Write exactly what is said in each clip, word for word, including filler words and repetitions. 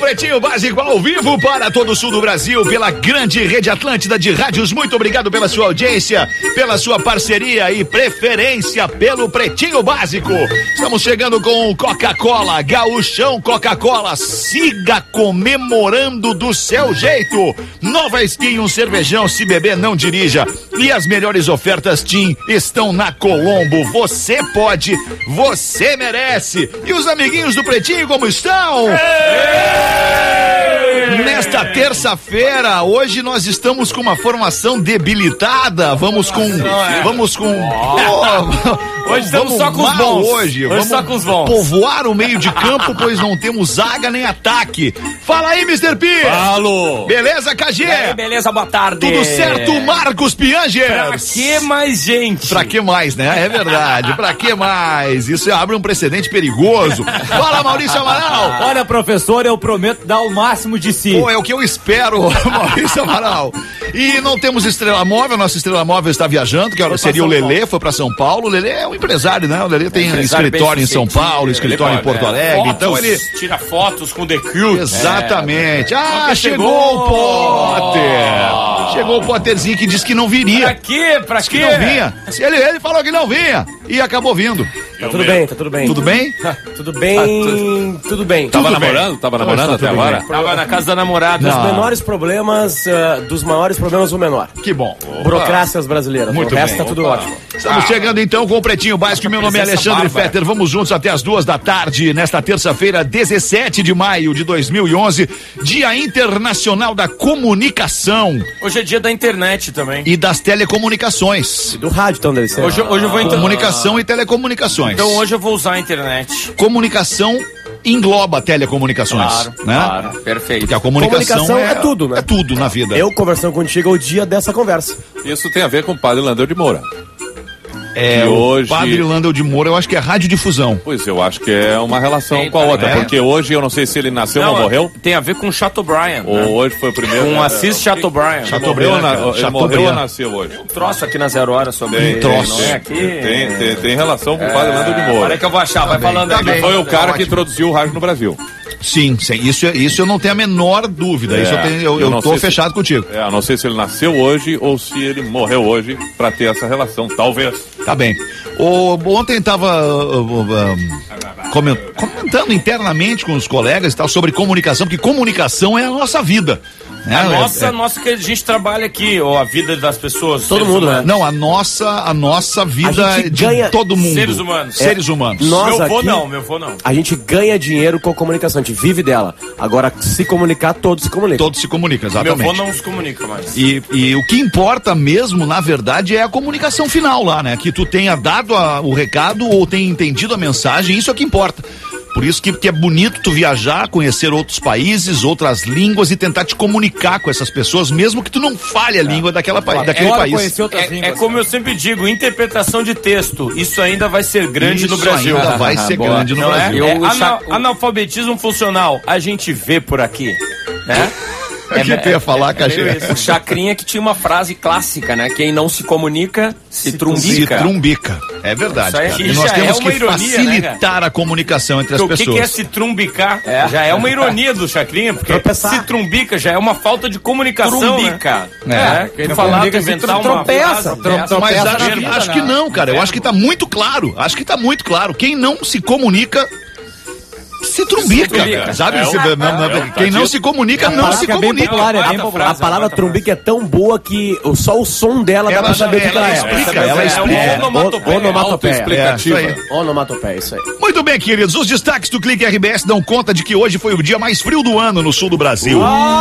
Pretinho Básico ao vivo para todo o sul do Brasil, pela grande rede Atlântida de rádios. Muito obrigado pela sua audiência, pela sua parceria e preferência pelo Pretinho Básico. Estamos chegando com Coca-Cola, Gaúchão Coca-Cola. Siga comemorando do seu jeito. Nova Skin, um cervejão, se beber não dirija. E as melhores ofertas Tim estão na Colombo. Você pode, você merece. E os amiguinhos do Pretinho como estão? Nesta terça-feira, hoje nós estamos com uma formação debilitada. Vamos com, vamos com. Oh, hoje estamos só com os bons. Hoje, hoje vamos só com os bons. Povoar o meio de campo, pois não temos zaga nem ataque. Fala aí, mister P. Falo. Beleza, K G? Aí, beleza, boa tarde. Tudo certo, Marcos Pianger? Pra que mais gente? Pra que mais, né? É verdade. Pra que mais? Isso abre um precedente perigoso. Fala, Maurício Amaral. Olha, professor, eu prometo dar o máximo de si. Pô, é o que eu espero, Maurício Amaral. E não temos estrela móvel, nossa estrela móvel está viajando, que Foi seria o São Lelê, Paulo. foi pra São Paulo. O Lelê é um empresário, né? O Lelê tem Empresário escritório bem em São sucedido, Paulo, escritório ele em Porto pode, Alegre. é. Então Fotos, ele... tira fotos com The Crew. Exatamente. É. Ah, Porque chegou chegou. o Potter. Chegou o Potterzinho que disse que não viria. Pra quê? Pra Disse quê? que não vinha. Se Ele, ele falou que não vinha. E acabou vindo. Tá tudo bem, tá tudo bem. Tudo bem? Tudo bem, tudo bem. Tava Tudo bem. namorando? Tava Tá namorando até tudo agora? bem. Tava na casa da namorada. Dos Não. menores problemas, uh, dos maiores problemas, o menor. Que bom. Burocrácias brasileiras. Muito o resto bem. tá tudo Opa. ótimo. Estamos chegando então com o Pretinho Básico. Meu nome é Presença Alexandre bárbara. Fetter. Vamos juntos até as duas da tarde, nesta terça-feira, dezessete de maio de dois mil e onze, Dia Internacional da Comunicação Hoje é dia da internet também. e das Telecomunicações. Do rádio, então, deve ser. Hoje, hoje eu vou entrar. Comunicação e telecomunicações. Então hoje eu vou usar a internet. Comunicação engloba telecomunicações, né? Claro, perfeito. Porque a comunicação, Comunicação é, é tudo, né? É tudo na vida. Eu conversando contigo é o dia dessa conversa. Isso tem a ver com o padre Landel de Moura. É, que o hoje- Padre Landel de Moura, eu acho que é radiodifusão. Pois eu acho que é uma relação Tem, com a tá, outra, é? porque hoje eu não sei se ele nasceu ou morreu, Tem a ver com Chateaubriand. ou Né? hoje foi o primeiro. Com é, Assis Chateaubriand. Ele morreu, ou na- ele Chateaubriand. morreu ou nasceu hoje? Um troço aqui na Zero Hora sobre Tem, ele, troço. não é aqui? Tem, tem, tem relação com o padre Landel de Olha Moura. que eu vou achar, vai falando aí. Ele foi o cara que ótimo. introduziu o rádio no Brasil. Sim, sim, isso, é- isso eu não tenho a menor dúvida. É, isso eu, tenho, eu, eu eu não tô sei se- fechado contigo. É, a não sei se ele nasceu hoje ou se ele morreu hoje pra ter essa relação, talvez. Tá bem. O, ontem tava uh, uh, uh, comen- comentando internamente com os colegas e tal sobre comunicação, porque comunicação é a nossa vida. Né? A É- nossa, é- nossa que a gente trabalha aqui, ou a vida das pessoas. Todo seres mundo, humanos. Não, a nossa, a nossa vida A gente de ganha- todo mundo. Seres humanos. Seres humanos. Nós Meu avô aqui- não, meu avô não. A gente ganha dinheiro com a comunicação, a gente vive dela. Agora, se comunicar, todos se comunicam. Todos se comunicam, Meu exatamente. avô não se comunica mais. E, e o que importa mesmo, na verdade, é a comunicação final lá, né? Que tu tenha dado a- o recado ou tenha entendido a mensagem, isso é que importa. Por isso que, que é bonito tu viajar, conhecer outros países, outras línguas e tentar te comunicar com essas pessoas, mesmo que tu não fale a língua daquela, pa- daquele Adoro país. conhecer outras É, línguas. é como eu sempre digo, interpretação de texto. Isso ainda vai ser grande Isso no Brasil. ainda vai ser Boa. grande no Não é? Brasil. É Eu- ana- analfabetismo funcional. A gente vê por aqui, né? O que tu ia falar, Cachê? O Chacrinha que tinha uma frase clássica, né? Quem não se comunica, se, Se trumbica. trumbica. É verdade. Isso aí Cara. que E nós já temos é uma que ironia, né, facilitar a comunicação entre as Porque o que, pessoas. que é se trumbicar? Já é uma ironia do Chacrinha, porque Tropeçar. se trumbica já é uma falta de comunicação. Trumbica. Né? Quem É, não falar, comunica, se inventar uma tropeça. frase Trom- dessa. tropeça Mas na acho, que, vida, acho que não, cara. Eu acho que tá muito claro. Acho que tá muito claro. Quem não se comunica se trumbica, trumbica. sabe? É Se- o- não- não- é o- quem não se comunica, não palavra se que é bem comunica. popular, é bem Quarta popular. A frase, palavra quarta trumbica é tão boa que o- só o som dela dá Ela pra saber o já- que ela ela é. explica, É, ela é explica. uma onomatopeia. Onomatopeia. Autoexplicativa. É, isso Onomatopeia, isso aí. Muito bem, queridos. Os destaques do Clique R B S dão conta de que hoje foi o dia mais frio do ano no sul do Brasil.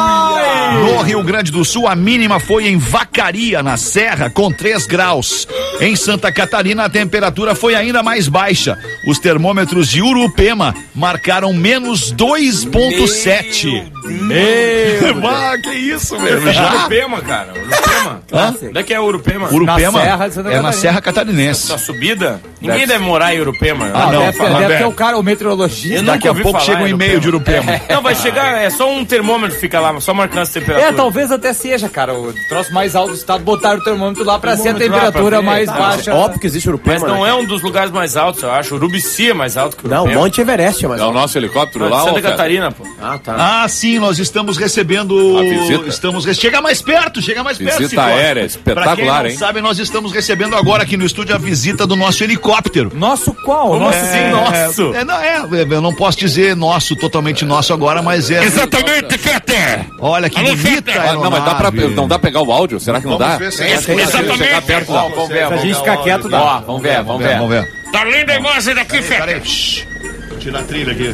No Rio Grande do Sul, a mínima foi em Vacaria, na Serra, com três graus. Em Santa Catarina, a temperatura foi ainda mais baixa. Os termômetros de Urupema marcaram menos dois vírgula sete. Meu Ah, que isso, velho? Já? Urupema, cara. Urupema. Hã? Onde é que é Urupema? Urupema Na Serra de Santa é na Catarina. Serra Catarinense. Essa subida? Ninguém deve morar em Urupema. Ah, Ah, não, deve, fala, deve Beto. ter o cara, o meteorologista. Eu Daqui nunca a ouvi pouco falar chega um em e-mail de Urupema. Urupema. Não, vai chegar, é só um termômetro que fica lá, só marcando as temperaturas. É, talvez até seja, cara, o troço mais alto do estado, botaram o termômetro lá pra ser a Termômetro lá temperatura pra ver, mais tá. baixa. Óbvio que existe Urupema, Mas não né? é um dos lugares mais altos, eu acho. Urubici é mais alto que o Não, Urupema. Monte Everest é mais É o alto. nosso helicóptero Não, lá, de ô, Santa Fera? Catarina, pô. Ah, tá. Ah, sim, nós estamos recebendo. A visita? Estamos re... Chega mais perto, chega mais perto. Visita Ciclone. aérea, espetacular, pra quem não hein? sabe, nós estamos recebendo agora aqui no estúdio a visita do nosso helicóptero. Nosso qual? Como Nosso assim, nosso? É, não, é, eu não posso dizer nosso, totalmente nosso agora, mas é. Exatamente, Fetter! Olha que bonita Ah, não, mas dá pra, aeronave. não dá pra pegar o áudio? Será que não Vamos dá? ver se É, é tem que exatamente. chegar perto, Ó, não. vamos ver, Se a vamos gente ver. ficar quieto, dá. Ó, vamos ver, vamos ver. Vamos ver. Tá linda a imagem daqui, Fetter! Peraí, shh. Tira a trilha aqui.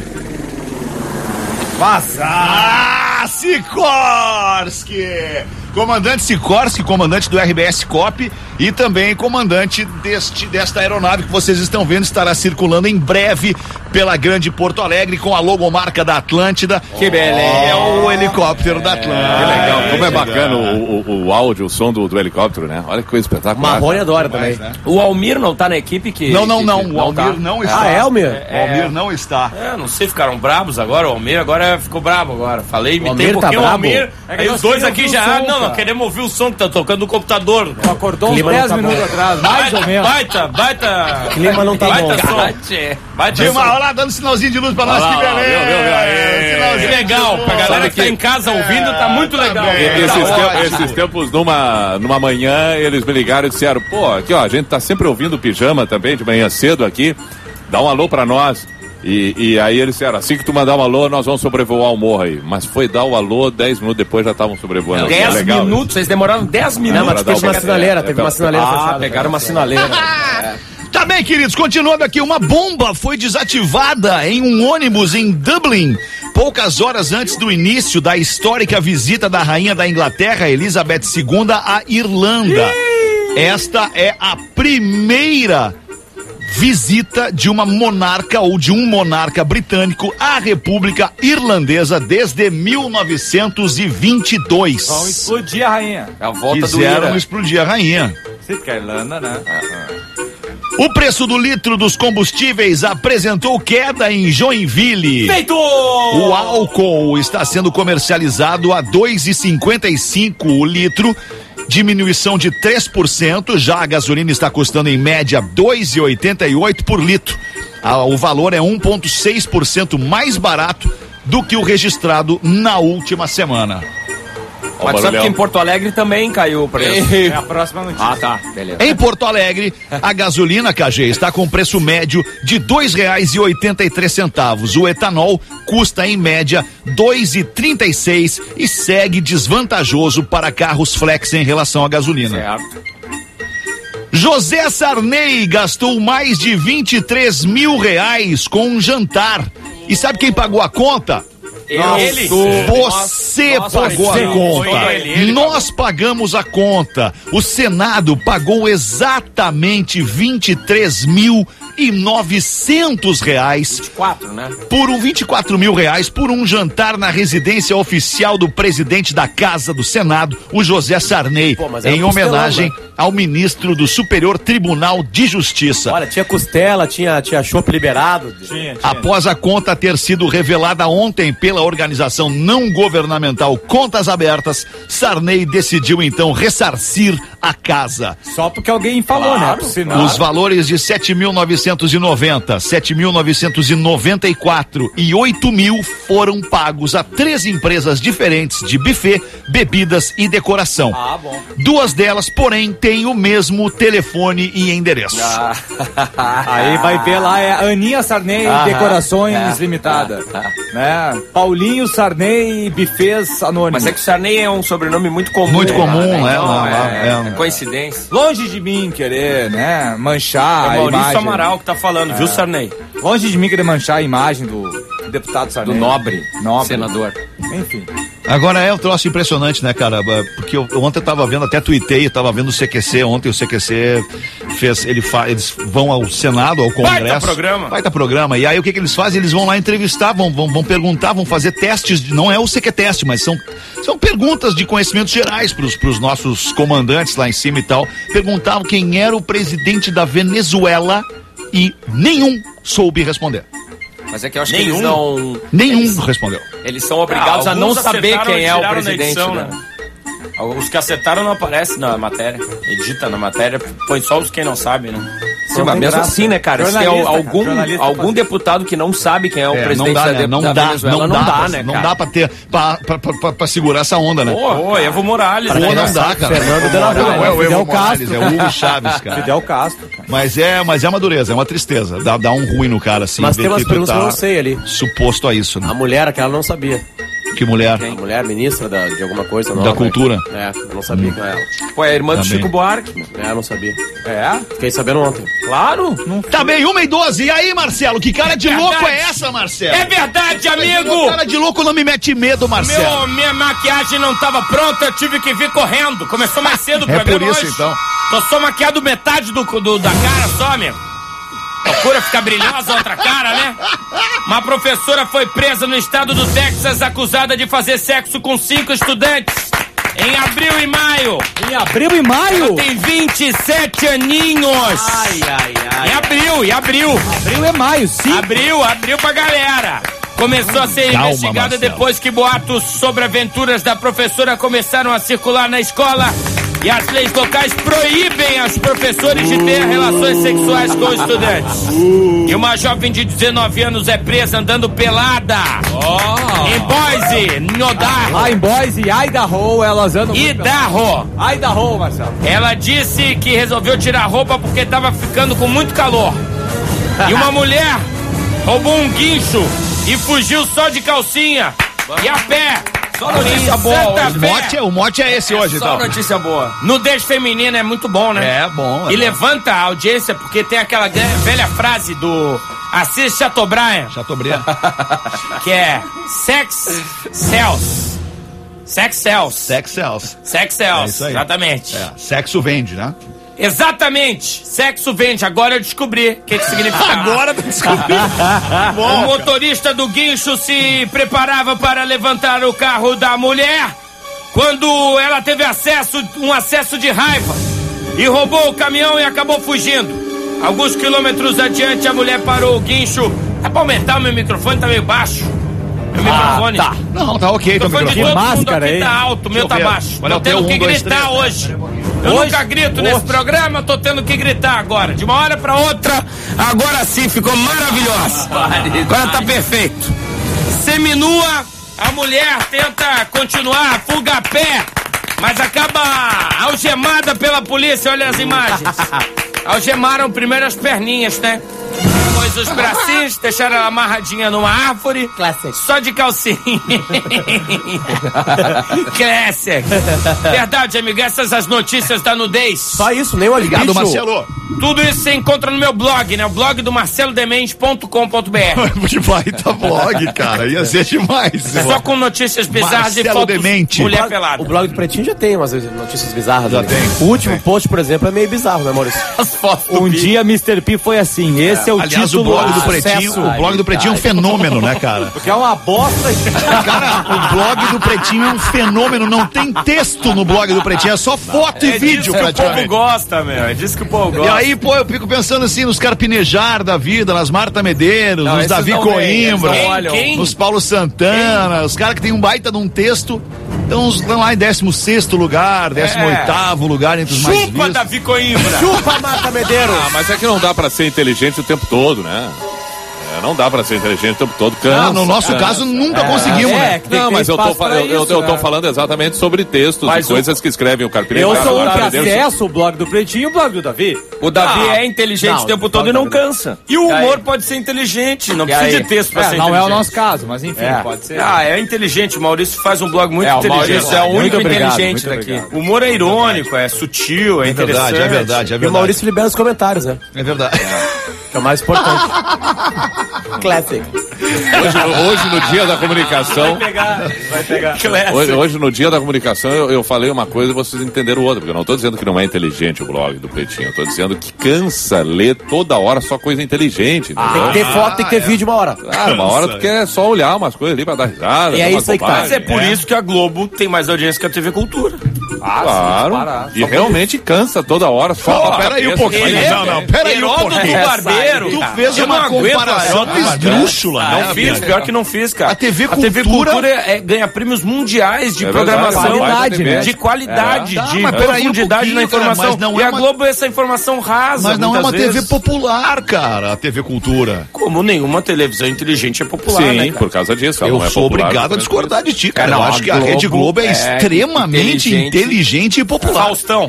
Passa! Ah, Sikorsky! Comandante Sikorsky, comandante do R B S Cop e também comandante deste, desta aeronave que vocês estão vendo, estará circulando em breve pela Grande Porto Alegre com a logomarca da Atlântida. Que beleza. É o helicóptero da Atlântida. Que legal, como é bacana o, o, o áudio, o som do, do helicóptero, né? Olha que coisa espetacular. Marrone adora também. O Almir não tá na equipe que... Não, não, que- não. que- O Almir tá. não está. Ah, é, Almir? O Almir não está. É, não sei, ficaram brabos agora. O Almir agora ficou brabo agora. Falei, me tem Almir um tá pouquinho o brabo? Almir. É que Aí nós os dois queremos aqui ouvir o já. som, não, não, cara. queremos ouvir o som que tá tocando no computador. Acordou uns Clima não dez tá minutos bom. atrás, mais ou menos. Baita, baita. Clima não tá baita bom. som. Baita Dilma, som. olha lá, dando sinalzinho de luz pra nós. Olha Que lá, beleza. viu, viu, viu? Aê. Sinalzinho Que legal, de pra luz. galera que tá em casa ouvindo, tá muito legal. bem. E- Tá Esses, ótimo. tempos, esses tempos, numa, numa manhã, eles me ligaram e disseram, pô, aqui ó, a gente tá sempre ouvindo Pijama também, de manhã cedo aqui, dá um alô pra nós. E, e aí eles disseram, assim que tu mandar um alô, nós vamos sobrevoar o morro aí. Mas foi dar o alô, dez minutos depois já estavam sobrevoando. aqui. É Dez legal, minutos, vocês demoraram dez minutos. Não, mas pra dar teve uma uma- sinaleira, é, teve é, uma sinaleira Ah, fechada. pegaram uma sinaleira. Tá bem, queridos, continuando aqui, uma bomba foi desativada em um ônibus em Dublin, poucas horas antes do início da histórica visita da rainha da Inglaterra, Elizabeth segunda, à Irlanda. Esta é a primeira visita de uma monarca ou de um monarca britânico à República Irlandesa desde mil novecentos e vinte e dois. Vão explodir a rainha. É a volta do Quiseram Ira. explodir a rainha. Você quer Irlanda, né? O preço do litro dos combustíveis apresentou queda em Joinville. Feito! O álcool está sendo comercializado a dois reais e cinquenta e cinco centavos o litro, diminuição de três por cento. Já a gasolina está custando em média dois reais e oitenta e oito centavos por litro. Ah, o valor é um vírgula seis por cento mais barato do que o registrado na última semana. Ó, Mas sabe barulhão. que em Porto Alegre também caiu o preço. É a próxima notícia. Ah, tá. Beleza. Em Porto Alegre, a gasolina, K G, está com preço médio de dois reais e oitenta e três centavos. O etanol custa, em média, dois reais e trinta e seis centavos e segue desvantajoso para carros flex em relação à gasolina. Certo. José Sarney gastou mais de vinte e três mil reais com um jantar. E sabe quem pagou a conta? Ele. Você Nós- pagou nós- a conta. foi ele, ele Nós pagamos a conta. O Senado pagou exatamente vinte e três mil e novecentos reais Quatro, né? por um vinte e quatro mil reais por um jantar na residência oficial do presidente da Casa do Senado, o José Sarney, Pô, mas era em um costelão, homenagem né? ao ministro do Superior Tribunal de Justiça. Olha, tinha costela, tinha, tinha chopp liberado. Tinha, tinha. Após a conta ter sido revelada ontem pela organização não governamental Contas Abertas, Sarney decidiu então ressarcir a casa. Só porque alguém falou, né? Por sinal. Os valores de sete mil novecentos e noventa, sete mil novecentos e noventa e quatro e oito mil foram pagos a três empresas diferentes de buffet, bebidas e decoração. Ah, bom. Duas delas, porém, têm o mesmo telefone e endereço. Aí vai ver lá, é Aninha Sarney Aham. Decorações É. Limitada. Né? Paulinho Sarney Bifês Anônimos. Mas é que o Sarney é um sobrenome muito comum. Muito comum, né? é, Então, não, é, é, é coincidência. Longe de mim querer, né? Manchar É o a Maurício imagem. Amaral que tá falando, viu, Sarney? Longe de mim querer manchar a imagem do deputado Do Sarney. nobre, Nobre. senador. Enfim. Agora é um troço impressionante, né, cara? Porque eu, ontem eu tava vendo, até tuitei, eu tava vendo o C Q C ontem, o C Q C fez, ele fa, eles vão ao Senado, ao Congresso. Vai tá programa. Vai tá programa. E aí o que que eles fazem? Eles vão lá entrevistar, vão, vão, vão perguntar, vão fazer testes, de, não é o C Q teste, mas são, são perguntas de conhecimentos gerais pros, pros nossos comandantes lá em cima e tal. Perguntavam quem era o presidente da Venezuela e nenhum soube responder. Mas é que eu acho Nenhum. que eles não... Nenhum eles, respondeu. eles são obrigados Ah, a não alguns saber acertaram quem e é o tiraram na presidente, edição, né? Os que acertaram não aparecem na matéria. Edita na matéria, põe só os quem não sabe, né? Sim, mas mesmo assim, né, cara? Se tem Jornalista, algum, cara, jornalista algum faz- deputado que não sabe quem é o É, presidente não dá, da, né? de- Não da dá, Venezuela, não, não, dá, dá, pra, né, não cara? dá pra ter, pra, pra, pra, pra, pra segurar essa onda, né? Pô, pô, Evo Morales. Pô, né? não dá, cara. Fernando de la Não, Rua, é o Evo Fidel Morales, Castro. é o Hugo Chaves, cara. Fidel Castro, cara. Mas é, mas é uma dureza, é uma tristeza. Dá, dá um ruim no cara, assim. Mas ver tem umas que tu perguntas que eu tá não sei ali. suposto a isso, A né? mulher, aquela não sabia. Que mulher. A mulher ministra da, de alguma coisa Da nova. cultura. É, eu não sabia quem era ela. Pô, é a irmã do Também. Chico Buarque. É, eu não sabia. É? Fiquei sabendo ontem. Claro. Tá bem, uma e doze. E aí, Marcelo? Que cara de Verdade. louco é essa, Marcelo? É verdade, Que amigo! cara de louco não me mete medo, Marcelo. Meu, minha maquiagem não tava pronta, eu tive que vir correndo. Começou mais cedo o É programa por isso, hoje. então. Tô só maquiado metade do, do- da cara só, meu. Procura ficar brilhosa a outra cara, né? Uma professora foi presa no estado do Texas acusada de fazer sexo com cinco estudantes em abril e maio. Em abril e maio? Tem vinte e sete aninhos. Ai, ai, ai. Em abril, em abril. Abril é maio, sim. Abriu, abriu pra galera. Começou a ser Calma, investigada Marcelo. depois que boatos sobre aventuras da professora começaram a circular na escola e as leis locais proíbem os professores de ter relações sexuais com estudantes. E uma jovem de dezenove anos é presa andando pelada em Boise, Nodar, Lá em Boise e Idaho, elas andam... muito Idaho. pela- Idaho, Marcelo. Ela disse que resolveu tirar a roupa porque estava ficando com muito calor. E uma mulher roubou um guincho e fugiu só de calcinha e a pé. Só notícia Em boa Santa hoje. Fé. O mote, é- o mote é esse hoje, Só então. notícia boa. Nudez feminina é muito bom, né? É bom. E É bom. levanta a audiência porque tem aquela gra- velha frase do Assis Chateaubriand, Chateaubriand. que é sex sells. Sex sells. Sex sells. Sex É sells, isso aí. exatamente. É, sexo vende, né? Exatamente. Sexo vende. Agora eu descobri o que, que significa. Agora tu descobriu. O motorista do guincho se preparava para levantar o carro da mulher quando ela teve acesso, um acesso de raiva e roubou o caminhão e acabou fugindo. Alguns quilômetros adiante, a mulher parou o guincho. É pra aumentar o meu microfone, tá meio baixo. Meu microfone. tá. Não, tá ok, O teu microfone de microfone. todo mundo máscara aqui aí. tá alto, o meu Deixa eu tá ver. baixo. Olha Tô o teu, tendo um, que dois, gritar três. hoje. Eu Hoje? nunca grito nesse Hoje? programa, eu tô tendo que gritar agora. De uma hora pra outra, agora sim, ficou maravilhosa. Agora tá perfeito. Seminua, a mulher tenta continuar a fuga a pé, mas acaba algemada pela polícia. Olha as imagens. Algemaram primeiro as perninhas, né? Depois os bracinhos, deixaram ela amarradinha numa árvore. Classic. Só de calcinha. Classic. Verdade, amigo. Essas as notícias da nudez. Só isso, nem o Obrigado, bicho. Marcelo. Tudo isso você encontra no meu blog, né? O blog do marcelo demente ponto com ponto b r. Que baita blog, cara. Ia ser demais. Só com notícias bizarras e Marcelo fotos Demente. mulher O pelada. blog do Pretinho já tem umas notícias bizarras. Já ali. tem. O último post, por exemplo, é meio bizarro, né, Maurício? As fotos do Um Pi. dia mister P foi assim. Esse é, o Aliás, título. o blog do Ah, Pretinho, sucesso. o blog do Pretinho é um fenômeno, né, cara? Porque é uma bosta. Cara, o blog do Pretinho é um fenômeno, não tem texto no blog do Pretinho, é só foto e É vídeo, disso que o povo praticamente. gosta, meu. É disso que o povo E gosta. aí, pô, eu fico pensando assim nos carpinejar da vida, nas Marta Medeiros, Não, nos esses Davi não vêm, eles Coimbra, não olham. Quem? nos Paulo Santana, os caras que tem um baita de um texto, estão lá em décimo sexto lugar, décimo oitavo lugar entre os mais Chupa, vistos. Davi Coimbra. Chupa, Marta Medeiros! Ah, mas é que não dá pra ser inteligente o tempo todo, né? É, não dá pra ser inteligente o tempo todo. Cansa, Não, no nosso cansa. caso, nunca conseguimos, é, né? que tem Não, que ter mas eu tô, espaço fa- pra eu, eu- isso, eu tô né? falando exatamente sobre textos Mas e coisas que escrevem o Carpineiro. Eu sou um Marta que Medeiros. acesso o blog do Pretinho e o blog do Davi. O Davi Ah, é inteligente não, o tempo não, todo e não, não não. cansa. E o E aí? humor pode ser inteligente, não E precisa aí? de texto pra É, ser não é o inteligente. nosso caso, mas enfim, É. pode ser. Ah, é inteligente. O Maurício faz um blog muito É, o inteligente. Maurício é o Muito único obrigado, inteligente muito daqui. obrigado. O humor é irônico, é sutil, é, É interessante. verdade, é verdade, é E o verdade. Maurício libera os comentários, né? É verdade. Que é o mais importante. Classic. Hoje, hoje, no dia da comunicação. Vai pegar, vai pegar. Hoje, hoje, no dia da comunicação, eu, eu falei uma coisa e vocês entenderam outra. Porque eu não estou dizendo que não é inteligente o blog do Pretinho. Eu estou dizendo que cansa ler toda hora só coisa inteligente. Entendeu? Tem que ter foto, tem que ter vídeo uma hora. Ah, uma hora tu quer só olhar umas coisas ali pra dar risada. E é isso aí que tá. Mas é por isso que a Globo tem mais audiência que a T V Cultura. Claro. E realmente cansa toda hora. Só Oh, peraí um pouquinho. Ele é- Não, não, peraí um Heródoto pouquinho. Barbeiro. Tu cara. fez Eu uma não aguento comparação Heródoto esdrúxula, Barbeiro. né, Não fiz, Bianca? pior que não fiz, cara. A T V A T V Cultura- Cultura é, é- ganha prêmios mundiais de É programação. verdade, qualidade, né? De qualidade, É. Tá, de mas peraí um profundidade pouquinho, na informação. cara, mas não e é a uma- Globo é essa informação rasa. Mas não é muitas uma T V vezes. popular, cara, a T V Cultura. Como nenhuma televisão inteligente é popular, Sim, né, cara? por causa disso. ela Eu não é sou popular, obrigado a mas- discordar de ti, cara. É, não, Eu acho a que a Rede Globo Globo é, é extremamente inteligente, inteligente. e popular. Faustão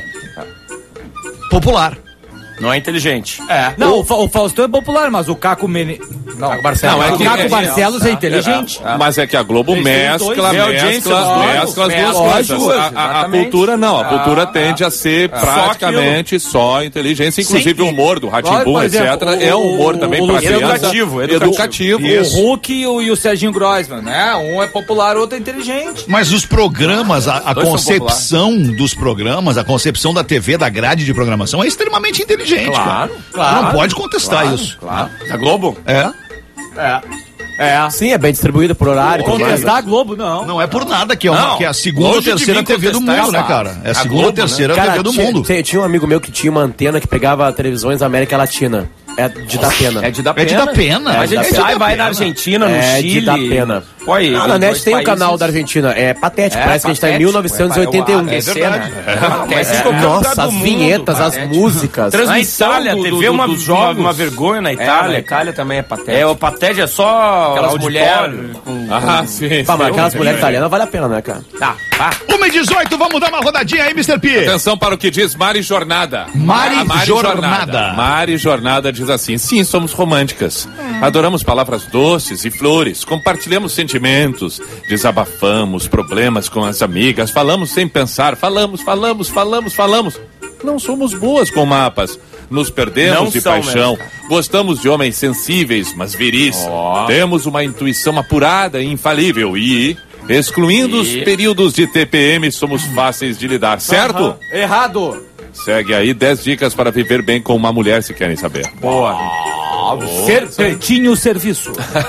Popular. não é inteligente. É. Não, o, Fa- o Faustão é popular, mas o Caco Mene... Não, Caco Barcelos. Não, é o que- Caco é- Barcelos é, inteligente. É, mas é que a Globo Eles têm mescla, dois- mescla, é audiência, mescla, claro, as duas mescla, coisas. lógico, A, a- a exatamente. cultura não, a cultura Ah, tende a ser praticamente só inteligência, inclusive o humor do Olha, Rá-Tim-Bum, por exemplo, etcétera. o- É um humor também o para Luciano- criança. Educativo, Educativo. Isso. O Hulk e o, e o Serginho Groisman, né? Um é popular, o outro é inteligente. Mas os programas, a, a Dois são concepção dos programas, a concepção da T V, da grade de programação é extremamente inteligente. Claro, cara. claro, Não pode contestar isso. Claro. Da Globo? É. É. É. Sim, é bem distribuído por horário. tudo mais. Contestar a Globo, não. Não é por nada que é, uma, Não, que é a segunda ou longe de terceira mim T V do contestar mundo, né, essa- cara? É a a segunda ou Globo, terceira Cara, T V do tinha, mundo. tinha- tinha um amigo meu que tinha uma antena que pegava televisões da América Latina. É de dar pena. É de dar É pena. de dar pena. Mas É ele de dar sai, vai pena. na Argentina, no É Chile. de dar pena. Olha aí, Ah, na os net dois tem o países- canal da Argentina. É patético. É, Parece que a gente tá em patético. mil novecentos e oitenta e um. É, é verdade. Mas em qualquer lugar Nossa, do as mundo, vinhetas, as patético. músicas. Transmissão Na Itália, do, a T V do, é uma- dos jogos, uma vergonha na É, Itália. na Itália também é patético. É, o patético é só Aquelas auditório. mulheres com- Ah, sim. Pá, mas sim. aquelas mulheres italianas vale a pena, né, cara? Tá, tá. uma e dezoito, vamos dar uma rodadinha aí, mister P. Atenção para o que diz Mari Jornada. Mari A Jornada. Mari Jornada diz assim: sim, somos românticas. Adoramos palavras doces e flores. Compartilhamos sentimentos. Desabafamos problemas com as amigas. Falamos sem pensar. Falamos, falamos, falamos, falamos. Não somos boas com mapas. Nos perdemos Não de são paixão. mesmo, cara. Gostamos de homens sensíveis, mas viris. Temos uma intuição apurada e infalível. E, excluindo os E? períodos de T P M, somos fáceis de lidar, certo? Errado. Segue aí dez dicas para viver bem com uma mulher, se querem saber. Boa. Ser pretinho serviço.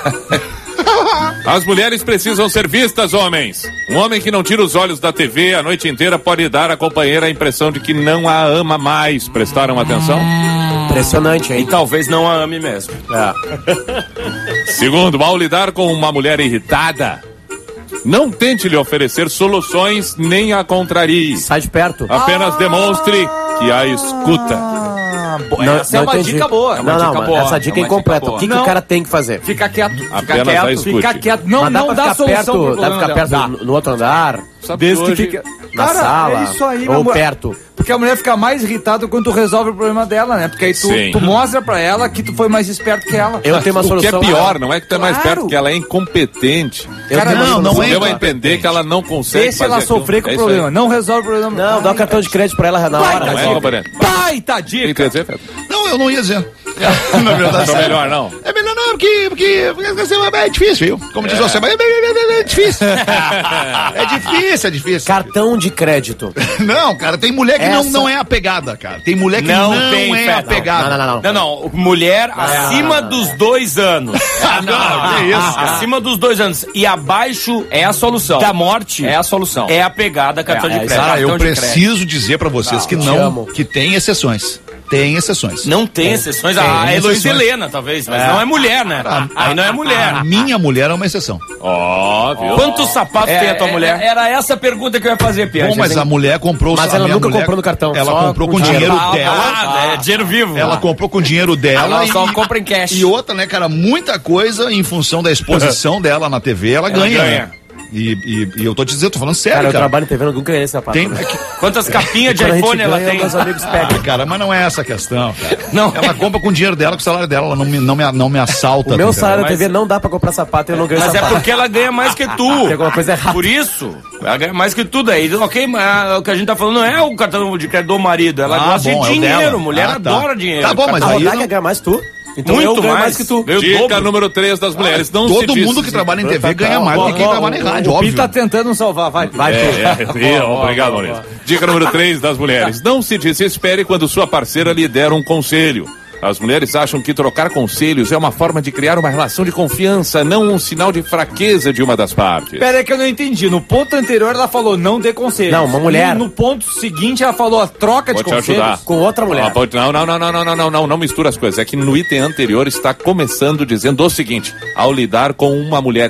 As mulheres precisam ser vistas, homens. Um homem que não tira os olhos da T V a noite inteira pode dar à companheira a impressão de que não a ama mais. Prestaram atenção? Impressionante, E hein? talvez não a ame mesmo. Segundo, ao lidar com uma mulher irritada, não tente lhe oferecer soluções nem a contrarie. Sai de perto. Apenas demonstre que a escuta. Não, Essa é uma entendi. dica boa. É uma Não, não, dica mas boa. essa dica É é uma dica incompleta. boa. O que, que Não. o cara tem que fazer? Fica quieto. Fica Apenas quieto. a escute. Fica quieto. Não, Mas dá não pra dá ficar solução perto, pro dá pra problema ficar perto dela. no, no outro andar, Sabe Desde que hoje- fica... na Cara, sala, é isso aí, ou meu- perto. Porque a mulher fica mais irritada quando tu resolve o problema dela, né? Porque aí tu, Sim. tu mostra pra ela que tu foi mais esperto que ela. Eu tenho uma O que é solução. pior, não é que tu é mais Claro. perto, que ela é incompetente. Eu Cara, tenho uma não, não solução. é Deu a incompetente. entender que ela não consegue Deixa fazer ela aquilo. sofrer com É o isso problema. aí. Não resolve o problema. Não, dá o cartão de crédito pra ela na Vai, hora. Não é, companheiro? Baita Tem dica. que dizer, Pedro? Não, eu não ia dizer. Na verdade, Então melhor não. É melhor não, porque, porque, porque é difícil, viu? Como diz o Seba, é, é, é difícil. É difícil, é difícil. Cartão de crédito. Não, cara, tem mulher que não, Essa- não é apegada, cara. Tem mulher que Não não, tem é fé, não. apegada. Não, não, não. Não, não. Mulher acima dos dois anos. Ah, não, que isso, cara. Acima dos dois anos. E abaixo É a solução. da morte É a solução. é a pegada cartão É, de é, crédito. Cara, eu cartão de preciso dizer pra vocês que te não, amo. que tem exceções. Tem exceções. Não tem exceções. Tem A Heloísa exceções. Helena, talvez, mas não é mulher, né? Aí não é mulher. A minha mulher é uma exceção. Ó, viu? Quantos sapatos tem a tua mulher? Era essa a pergunta que eu ia fazer, Pia. Bom, mas a mulher comprou... Mas a ela minha nunca mulher- comprou no cartão, Ela só comprou com com o dinheiro dinheiro. dela. Ah, é dinheiro vivo. Ela comprou com o dinheiro dela. Ela e, só compra em cash. E outra, né, cara, muita coisa em função da exposição dela na T V, ela, ganha. ganha. né? E, e, e eu tô te dizendo, tô falando sério, Cara, eu cara. trabalho em T V, eu nunca ganhei esse sapato. Tem, né? é que- Quantas capinhas de Quando a gente iPhone ela ganha, tem? meus amigos Ah, pegam. cara, mas não é essa a questão, cara. Não. Ela compra com o dinheiro dela, com o salário dela, ela não me, não me, não me assalta. O meu entendeu? salário da Mas- T V não dá pra comprar sapato e eu não ganho Mas é sapato. porque ela ganha mais que tu. Tem alguma coisa errada. Por isso. Ela ganha mais que tudo aí. Ok, mas o que a gente tá falando não é o cartão de crédito do marido. Ela Ah, gosta bom, é de o dinheiro. dela. Mulher Ah, tá. adora dinheiro. Tá bom, mas A aí Rodaica não- ganha mais tu? Então Muito eu ganho mais. mais que tu. Ganho o Dica dobro. número três das mulheres. Não Todo se mundo diz- que trabalha em T V ganha mais do que quem trabalha em rádio, O óbvio. Pi tá tentando nos salvar, vai. Vai, É, tu. é, é, obrigado, Maurício. Dica número três das mulheres. Não se desespere quando sua parceira lhe der um conselho. As mulheres acham que trocar conselhos é uma forma de criar uma relação de confiança, não um sinal de fraqueza de uma das partes. Pera aí que eu não entendi. No ponto anterior ela falou não dê conselhos. Não, uma mulher. No, no ponto seguinte ela falou a troca Vou de te conselhos. ajudar. Com outra mulher. Ah, pode- Não, não, não, não, não, não, não, não, não mistura as coisas. É que no item anterior está começando dizendo o seguinte: ao lidar com uma mulher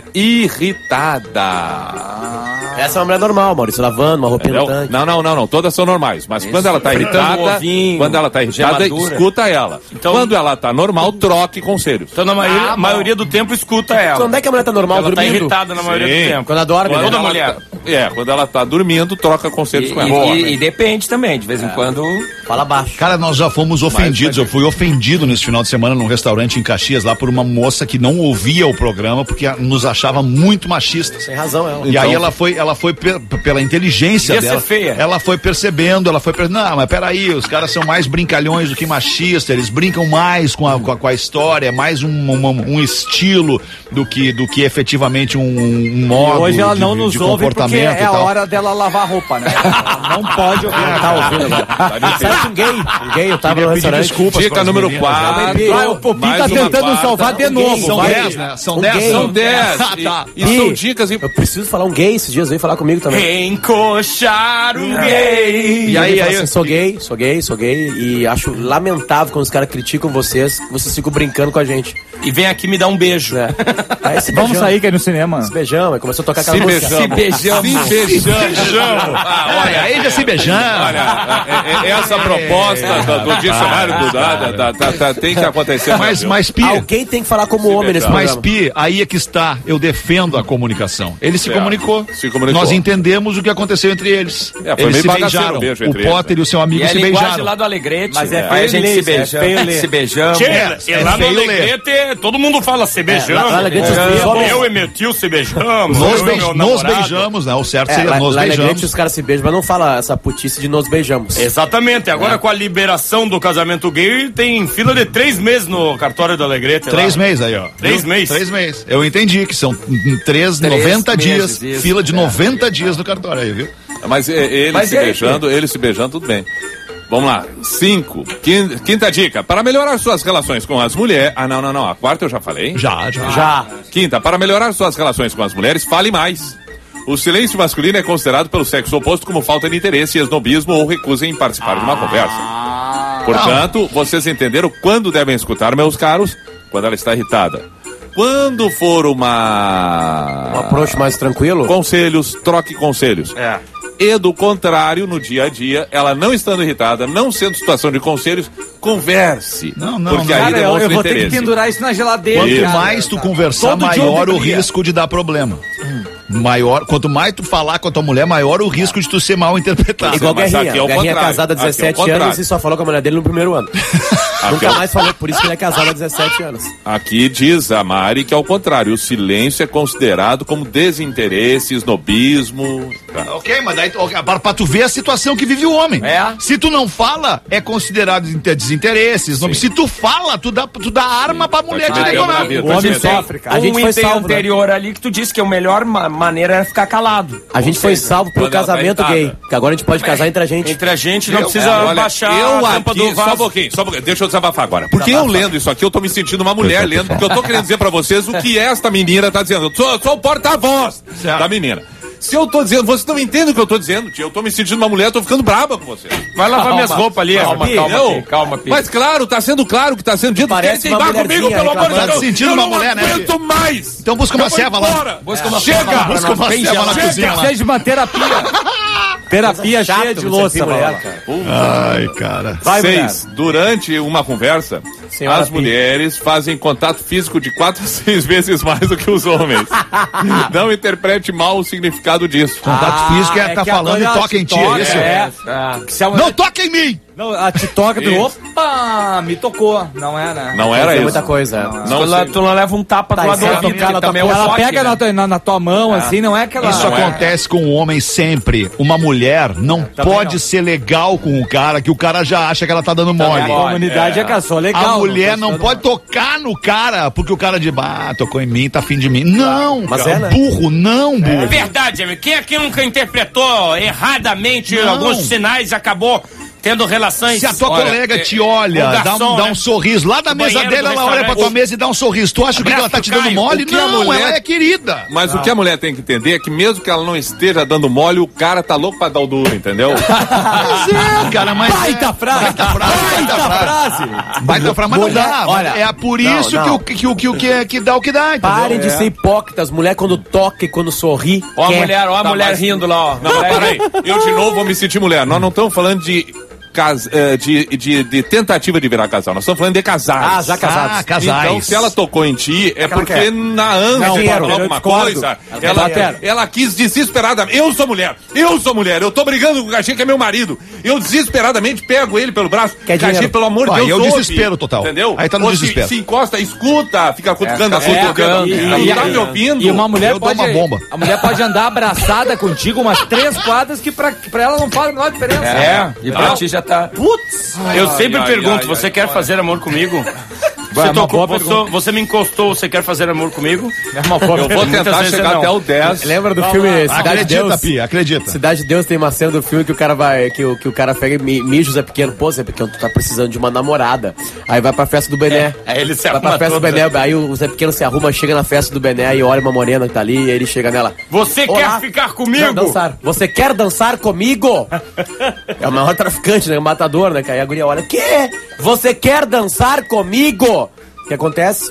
irritada. Essa é uma mulher normal, Maurício, lavando, uma roupinha no Entendeu? tanque. Não, não, não, não. Todas são normais. Mas quando ela tá Fritando irritada, um ovinho, quando ela tá irritada, gemadura. escuta ela. Então- quando ela tá normal, troque conselhos. Então, na maioria, Ah, bom. maioria do tempo, escuta ela. Quando é que a mulher tá normal, Ela tá dormindo? irritada na maioria Sim. do tempo. Quando ela dorme, Quando né? toda ela mulher. tá- é, quando ela tá dormindo, troca conselhos E, com ela. e- e- e depende também, de vez em quando. Fala baixo. Cara, nós já fomos ofendidos. Eu fui ofendido nesse final de semana num restaurante em Caxias, lá por uma moça que não ouvia o programa porque nos achava muito machistas. Tem razão, ela. E aí ela foi, ela foi pe- pela inteligência Devia dela. ser feia. Ela foi percebendo, ela foi percebendo, não, mas peraí, os caras são mais brincalhões do que machistas, eles brincam mais com a, com a, com a história, mais um, um, um estilo do que, do que efetivamente um, um E modo hoje ela de, não de nos ouve porque comportamento é e a tal. hora dela lavar a roupa, né? Ela não pode ouvir. Tá ouvindo agora. Sabe que um gay, um gay, eu tava Queria no pedir restaurante. desculpas Dica pras número meninas, né? quatro. Ah, o Pi mais tá uma tentando quarta. salvar de novo. São vai. dez, né? São Um dez. gay. São dez. Ah, tá. E, e são Pi, dicas. E... Eu preciso falar um gay esses dias, veio falar comigo também. Encoxar um gay. E aí, aí, aí aí- assim, sou gay, sou gay, sou gay e acho lamentável quando os caras criticam vocês, que vocês ficam brincando com a gente. E vem aqui me dar um beijo. Né? Aí se Vamos beijamos, sair que é no cinema. se beijamos, aí começou a tocar aquela Se música. beijamos. Se beijamos. Ah, Olha, aí já se beijando. Olha, é- é- essa proposta do, do dicionário do Dada da- da- da- tem que acontecer. Mas, meu. mas Pi, Alguém tem que falar como homem nesse mas programa. Pi, aí é que está, eu defendo a comunicação. Ele se Certo. comunicou. Se comunicou. Nós entendemos o que aconteceu entre eles. É, foi eles meio se bagaceiro beijaram. o beijo O entre Potter e o seu E amigo é a se linguagem beijaram. lá do Alegrete. Mas é Aí feio a gente ler se isso, é beija. feio ler. Se beijamos. Tchê, É, é lá no feio ler. Alegrete, todo mundo fala se beijamos. lá no Alegrete, os É, homens- eu e meu tio se beijamos. Nos, eu e beij- meu nos namorado. beijamos, né? O certo É, seria lá, nos lá na beijamos. igreja os caras se beijam, mas não fala essa putice de nos beijamos. Exatamente. Agora com a liberação do casamento gay, tem fila de três meses no cartório do Alegrete. Três lá. meses aí, ó. Três Viu? meses. Três meses. Eu entendi que são hum, três, noventa meses, dias, isso. fila de É. noventa dias no cartório aí, viu? Mas é, ele Mas se e aí, beijando, ele se beijando, tudo bem. Vamos lá. Cinco. Quinta, quinta dica. Para melhorar suas relações com as mulheres. Ah, não, não, não. A quarta eu já falei. Já, já. Já. Quinta. Para melhorar suas relações com as mulheres, fale mais. O silêncio masculino é considerado pelo sexo oposto como falta de interesse, esnobismo ou recusa em participar de uma conversa. Portanto, vocês entenderam quando devem escutar, meus caros? Quando ela está irritada. Quando for uma... Um approach mais tranquilo. Conselhos, troque conselhos. É. E do contrário, no dia a dia, ela não estando irritada, não sendo situação de conselhos, converse. Não, não, Porque não. aí Cara, eu, demonstra eu vou ter que interesse. pendurar isso na geladeira. Quanto cara. mais tu conversar, Todo dia maior eu o deveria. risco de dar problema. Maior, quanto mais tu falar com a tua mulher, maior o risco de tu ser mal interpretado. Igual mas Guerrinha. aqui é o Guerrinha é contrário. casado há Aqui é o dezessete contrário. anos e só falou com a mulher dele no primeiro ano. Nunca mais falou, por isso que ele é casado há dezessete anos. Aqui diz a Mari que é o contrário. O silêncio é considerado como desinteresse, esnobismo. Tá. Ok, mas daí ok, para, pra tu ver a situação que vive o homem. É. Se tu não fala, é considerado desinte- desinteresse. esnob- Se tu fala, tu dá, tu dá arma pra mulher te te metendo na decorar. vida. O homem Tá sofre, cara. A gente um foi item salvo, né? anterior ali que tu disse que a melhor ma- maneira era ficar calado. A gente foi salvo pelo quando ela tá casamento irritada. gay. Que agora a gente pode casar entre a gente. Entre a gente não Eu- precisa é, olha, baixar eu a tampa aqui, do só um vaso. pouquinho, só um pouquinho. Deixa eu desabafar agora. Porque eu lendo isso aqui, eu tô me sentindo uma mulher lendo, porque eu tô querendo dizer pra vocês o que esta menina tá dizendo. Eu sou, sou o porta-voz da menina. Se eu tô dizendo, vocês não entendem o que eu tô dizendo, tia. Eu tô me sentindo uma mulher, tô ficando braba com você. Vai lavar minhas roupas ali. Calma, Pi. calma, Entendeu? Pi, calma, Pi. Mas claro, tá sendo claro que tá sendo dito. Parece Quem uma vai comigo, mulherzinha pelo amor de reclamando. Deus. Tá sentindo eu uma não mulher, né, aguento mais. Então busca uma Eu vou ceva lá. embora. Busca uma Chega. ceva pra Busca nós uma bem ceva na gelada. cozinha lá. Precisa de uma terapia. Terapia Chato cheia de você louça, ser mulher, Bola. cara. Ai, cara. Vai, Seis. Durante uma conversa, Senhora as Pi. mulheres fazem contato físico de quatro a seis vezes mais do que os homens. Não interprete mal o significado disso. Contato físico é, é tá que falando e agora toca em ti, toca, é isso? é. Ah, Se a mulher- Não toca em mim! Não, a te toca do. Isso. Opa! Me tocou. Não é, né? Não era Tem isso. muita coisa. Não tu, la- sei. tu não leva um tapa Tá, do lado e se do ela ouvido, tocar que na tua também é um Ela choque, pega né? na, tua, na, na tua mão, assim, não é aquela. Isso Não é. acontece com o homem sempre. Uma mulher não pode não. ser legal com o cara que o cara já acha que ela tá dando mole. A comunidade é, que eu sou legal. A eu mulher não, não pode tocar no cara, porque o cara de, ah, tocou em mim, tá afim de mim. Não, Mas cara, é, né? burro, não, burro. É verdade, amigo. Quem aqui nunca interpretou erradamente Não. alguns sinais e acabou tendo relações... Se a tua Olha, colega é, te olha, o dá, garçom, um, dá né? um sorriso, lá da O mesa banheiro dela, do ela olha pra restaurante. tua mesa e dá um sorriso. Tu acha que Abraço ela tá pro te dando Caio. mole? O que a Não, mulher- ela é querida. Mas o que a mulher tem que entender é que mesmo que ela não esteja dando mole, o cara tá louco pra dar o duro, entendeu? Mas é, cara, mas... Baita é, frase! Baita frase, baita frase. Baita frase, mas não Mulher, dá. olha, é por não, isso não. que o que, o que, o que, é- que dá o que dá, entendeu? Parem de ser hipócritas. Mulher quando toca e quando sorri. Ó a quer. mulher, ó a Tá, mulher mas- rindo lá, ó. Não, peraí. Eu de novo vou me sentir mulher. Nós não estamos falando de, cas... eh, de, de, de tentativa de virar casal. Nós estamos falando de casais. Ah, já casados. Ah, casais. Então, se ela tocou em ti, é porque quer. na ânsia Não, de quero, falar eu alguma discordo. coisa, Eu ela, quero. ela quis desesperadamente. Eu sou mulher, eu sou mulher, eu tô brigando com o Cachê, que é meu marido. Eu desesperadamente pego ele pelo braço. Quer Cachê, dinheiro. pelo amor de Vai, Deus, é o ouve. desespero total. Entendeu? Aí tá no Ou se- desespero. Se, encosta, escuta, fica cutucando, É, cutucando. é, Não e- tá e- me ouvindo? E uma mulher Eu dou pode. uma bomba. A mulher pode andar abraçada contigo umas três quadras que pra, que pra ela não faz a menor diferença. É, e pra ti já tá... Putz! Eu sempre ai, pergunto, ai, você ai, quer ai. fazer amor comigo? Vai, Você, uma tocou, boa você, pergunta. você me encostou, você quer fazer amor comigo? É uma boa Eu vou Muitas tentar vezes chegar não. até o dez. Lembra do filme Cidade de Acredita, Deus? Pia, acredita. Cidade de Deus tem uma cena do filme que o cara vai, que o, que o cara pega e mi- mija o Zé Pequeno. Pô, Zé Pequeno, tu tá precisando de uma namorada. Aí vai pra festa do Bené. Aí ele se Vai pra arruma festa do todo, Bené, aí o Zé Pequeno se arruma, chega na festa do Bené e olha uma morena que tá ali e ele chega nela. Você Olá. quer ficar comigo? Não, dançar. Você quer dançar comigo? É o maior traficante, né? O matador, né? Que aí a guria olha, quê? Você quer dançar comigo? O que acontece?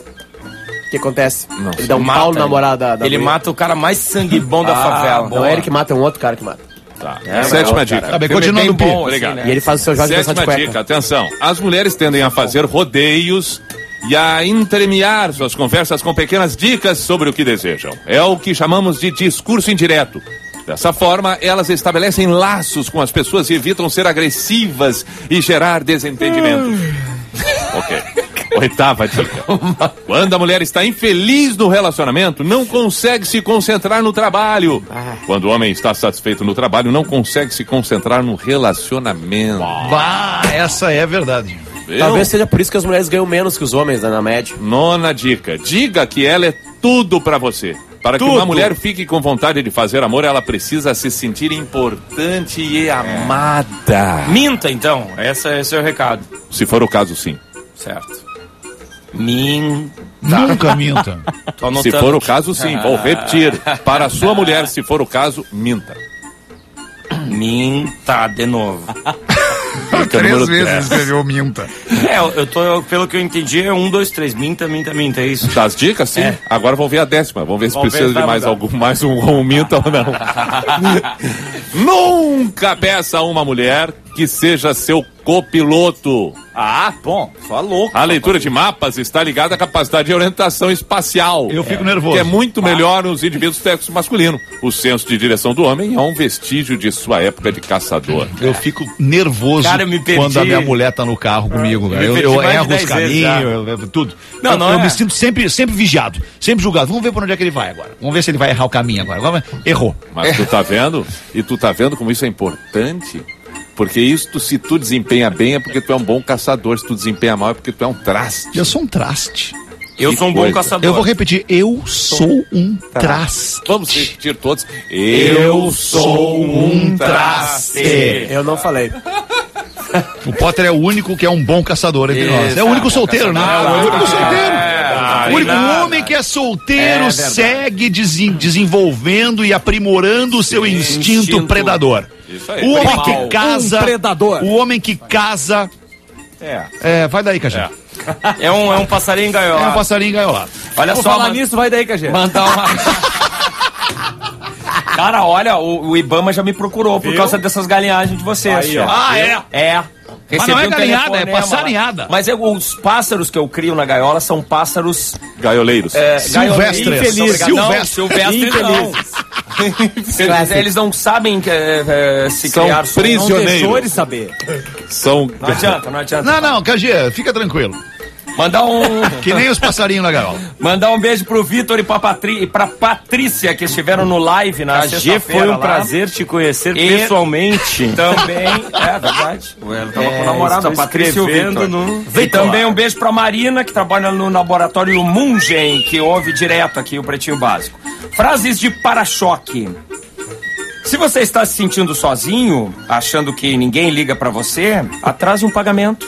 O que acontece? Ele dá um Mata pau no ele. namorado da, da Ele guria. mata o cara mais sangue bom da favela. Não é ele que mata, é um outro cara que mata. Tá. É, Sétima legal, dica. cara. Tá bem, Filme continuando, bem bom, Pi. assim, Obrigado. né? E ele faz o seu Jorge dançar de Sétima cueca. dica, atenção. As mulheres tendem a fazer rodeios e a entremear suas conversas com pequenas dicas sobre o que desejam. É o que chamamos de discurso indireto. Dessa forma, elas estabelecem laços com as pessoas e evitam ser agressivas e gerar desentendimentos. Ok. Oitava dica. Quando a mulher está infeliz no relacionamento, não consegue se concentrar no trabalho. Quando o homem está satisfeito no trabalho, não consegue se concentrar no relacionamento. Bah, essa é verdade. Viu? Talvez seja por isso que as mulheres ganham menos que os homens, né, na média. Nona dica. Diga que ela é tudo pra você. Para que Tudo. uma mulher fique com vontade de fazer amor, ela precisa se sentir importante e amada. Minta, então. Essa, esse é o recado. Se for o caso, sim. Certo. Minta. Nunca minta. Tô Se anotando for o aqui. caso, sim. Vou repetir. Para a sua mulher, se for o caso, minta. Minta de novo. Dica número dez. escreveu minta. É, eu eu tô, pelo que eu entendi, é um, dois, três. Minta, minta, minta, é isso. Das dicas, sim. É. Agora vamos ver a décima. Vamos ver se Vamos precisa ver, de mais tá, algum, mais um, um minta ou não. Nunca peça a uma mulher que seja seu copiloto. Ah, bom, só louco. A leitura de mapas está ligada à capacidade de orientação espacial. Eu fico nervoso. Que é muito melhor nos indivíduos do sexo masculino. O senso de direção do homem é um vestígio de sua época de caçador. Eu fico nervoso Cara, eu me perdi. quando a minha mulher tá no carro comigo. cara. me Eu, perdi eu mais de erro os dez vezes caminhos, já. eu- eu- tudo. Não, eu não eu é. me sinto sempre, sempre vigiado, sempre julgado. Vamos ver por onde é que ele vai agora. Vamos ver se ele vai errar o caminho agora. Vamos ver. Errou. Mas tu tá vendo? E tu tá vendo como isso é importante? Porque isso, se tu desempenha bem, é porque tu é um bom caçador. Se tu desempenha mal, é porque tu é um traste. Eu sou um traste. Eu Que sou um bom coisa. caçador. Eu vou repetir. Eu sou um traste. Vamos repetir todos. Eu sou um traste. Eu não falei. O Potter é o único que é um bom caçador entre nós. Isso, É o único solteiro, né? É o único solteiro. É, O único nada. homem que é solteiro É verdade. segue desen- desenvolvendo e aprimorando o seu instinto, instinto. predador. Isso aí. O homem Animal. que casa. Um predador. O homem que casa. É. É, vai daí, Cajé. É um, é um passarinho É, um engaiolado. passarinho engaiolado. Olha Vou só, falar man- nisso, vai daí, Cajé. Mandar uma... Cara, olha, o, o Ibama já me procurou por causa dessas galinhagens de vocês. Aí, ó. Ah, é? É. Mas não é um galinhada, é telefonema passarinhada. lá. Mas é, os pássaros que eu crio na gaiola são pássaros Gaioleiros. é, Silvestres. gaioleiros. Infelizes. Não, Silvestres. silvestres não. Eles, eles não sabem é, é, se São criar prisioneiros. Não deixou ele saber. São. Não adianta, não adianta. Não, não, Cajé, fica tranquilo. Mandar um. Que nem os passarinhos na gaiola. Mandar um beijo pro Vitor e pra, Patri... e pra Patrícia, que estiveram no live na G, foi um lá. prazer te conhecer E pessoalmente. Também, é verdade. Ela tava É, com o namorado, a estou Patrícia e o escrevendo Vitor. no- E também um beijo pra Marina, que trabalha no laboratório Mungen, que ouve direto aqui o Pretinho Básico. Frases de para-choque. Se você está se sentindo sozinho, achando que ninguém liga pra você, atrase um pagamento.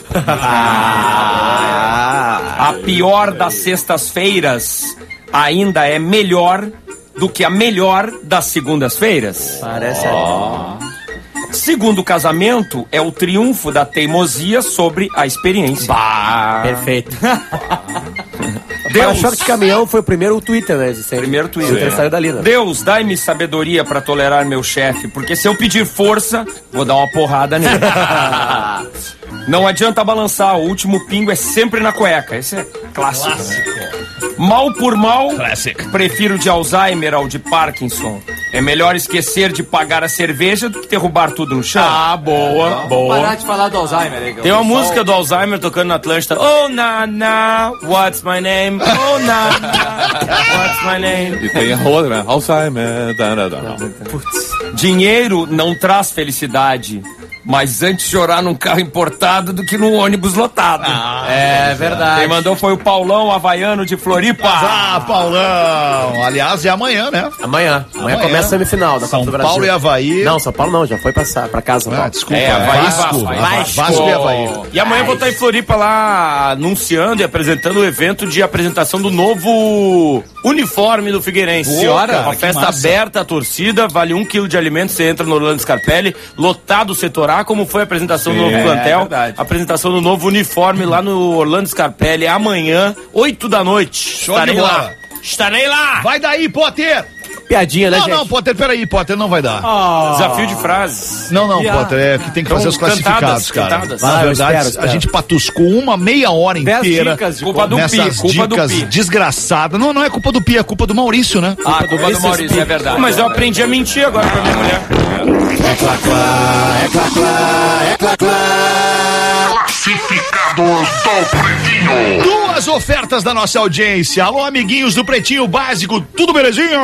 A pior das sextas-feiras ainda é melhor do que a melhor das segundas-feiras. Parece Segundo casamento é o triunfo da teimosia sobre a experiência. perfeito. Deus, Para-choque de caminhão foi o primeiro Twitter, né? Sempre. Primeiro Twitter. O Twitter saiu dali, né? Deus, dai-me sabedoria pra tolerar meu chefe, porque se eu pedir força, vou dar uma porrada nele. Não adianta balançar, o último pingo é sempre na cueca. Esse é clássico. Né? Mal por mal, Classic. prefiro de Alzheimer ao de Parkinson. É melhor esquecer de pagar a cerveja do que derrubar tudo no chão. Ah, boa, boa. Parar de falar do Alzheimer aí. Tem uma música do Alzheimer tocando na Atlântida. Oh, Nana, what's my name? Oh, Nana, what's my name? E tem a outra, né? Alzheimer. Da, da, da. Dinheiro não traz felicidade, mas antes chorar num carro importado do que num ônibus lotado. É verdade. Quem mandou foi o Paulão Havaiano de Floripa. Ah, Paulão. Aliás, é amanhã, né? Amanhã. Amanhã, Amanhã. começa a semifinal da São Copa do Brasil. Paulo e Havaí. Não, São Paulo não, já foi pra, pra casa. São Ah, Paulo. desculpa. É, Havaí, Vasco. Vasco. Vasco, Vasco e Havaí. E amanhã eu vou estar em Floripa lá anunciando e apresentando o evento de apresentação do novo uniforme do Figueirense. Boa, Senhora, cara, uma que festa massa. aberta à torcida, vale um quilo de alimento, você entra no Orlando Scarpelli, lotado o setor A, como foi a apresentação do novo é plantel, verdade. apresentação do novo uniforme lá no Orlando Scarpelli, amanhã, oito da noite. Show de Estarei bola. lá. Estarei lá! Vai daí, Potter. Piadinha, né, Não, gente? não, Potter, peraí, Potter, não vai dar. Desafio de frases. Não, não, Potter, é que tem que Então, fazer os classificados, cantadas, cara. cantadas. Na Vai, eu verdade, espero, espero. a gente patuscou uma meia hora Dez inteira dicas de Culpa do Pi, nessas culpa do dicas Pi. desgraçadas. Não, não é culpa do Pi, é culpa do Maurício, né? Ah, culpa do Maurício, é verdade. Mas eu aprendi a mentir agora pra minha mulher. Classificados do Pretinho. Duas ofertas da nossa audiência. Alô, amiguinhos do Pretinho Básico, tudo belezinha?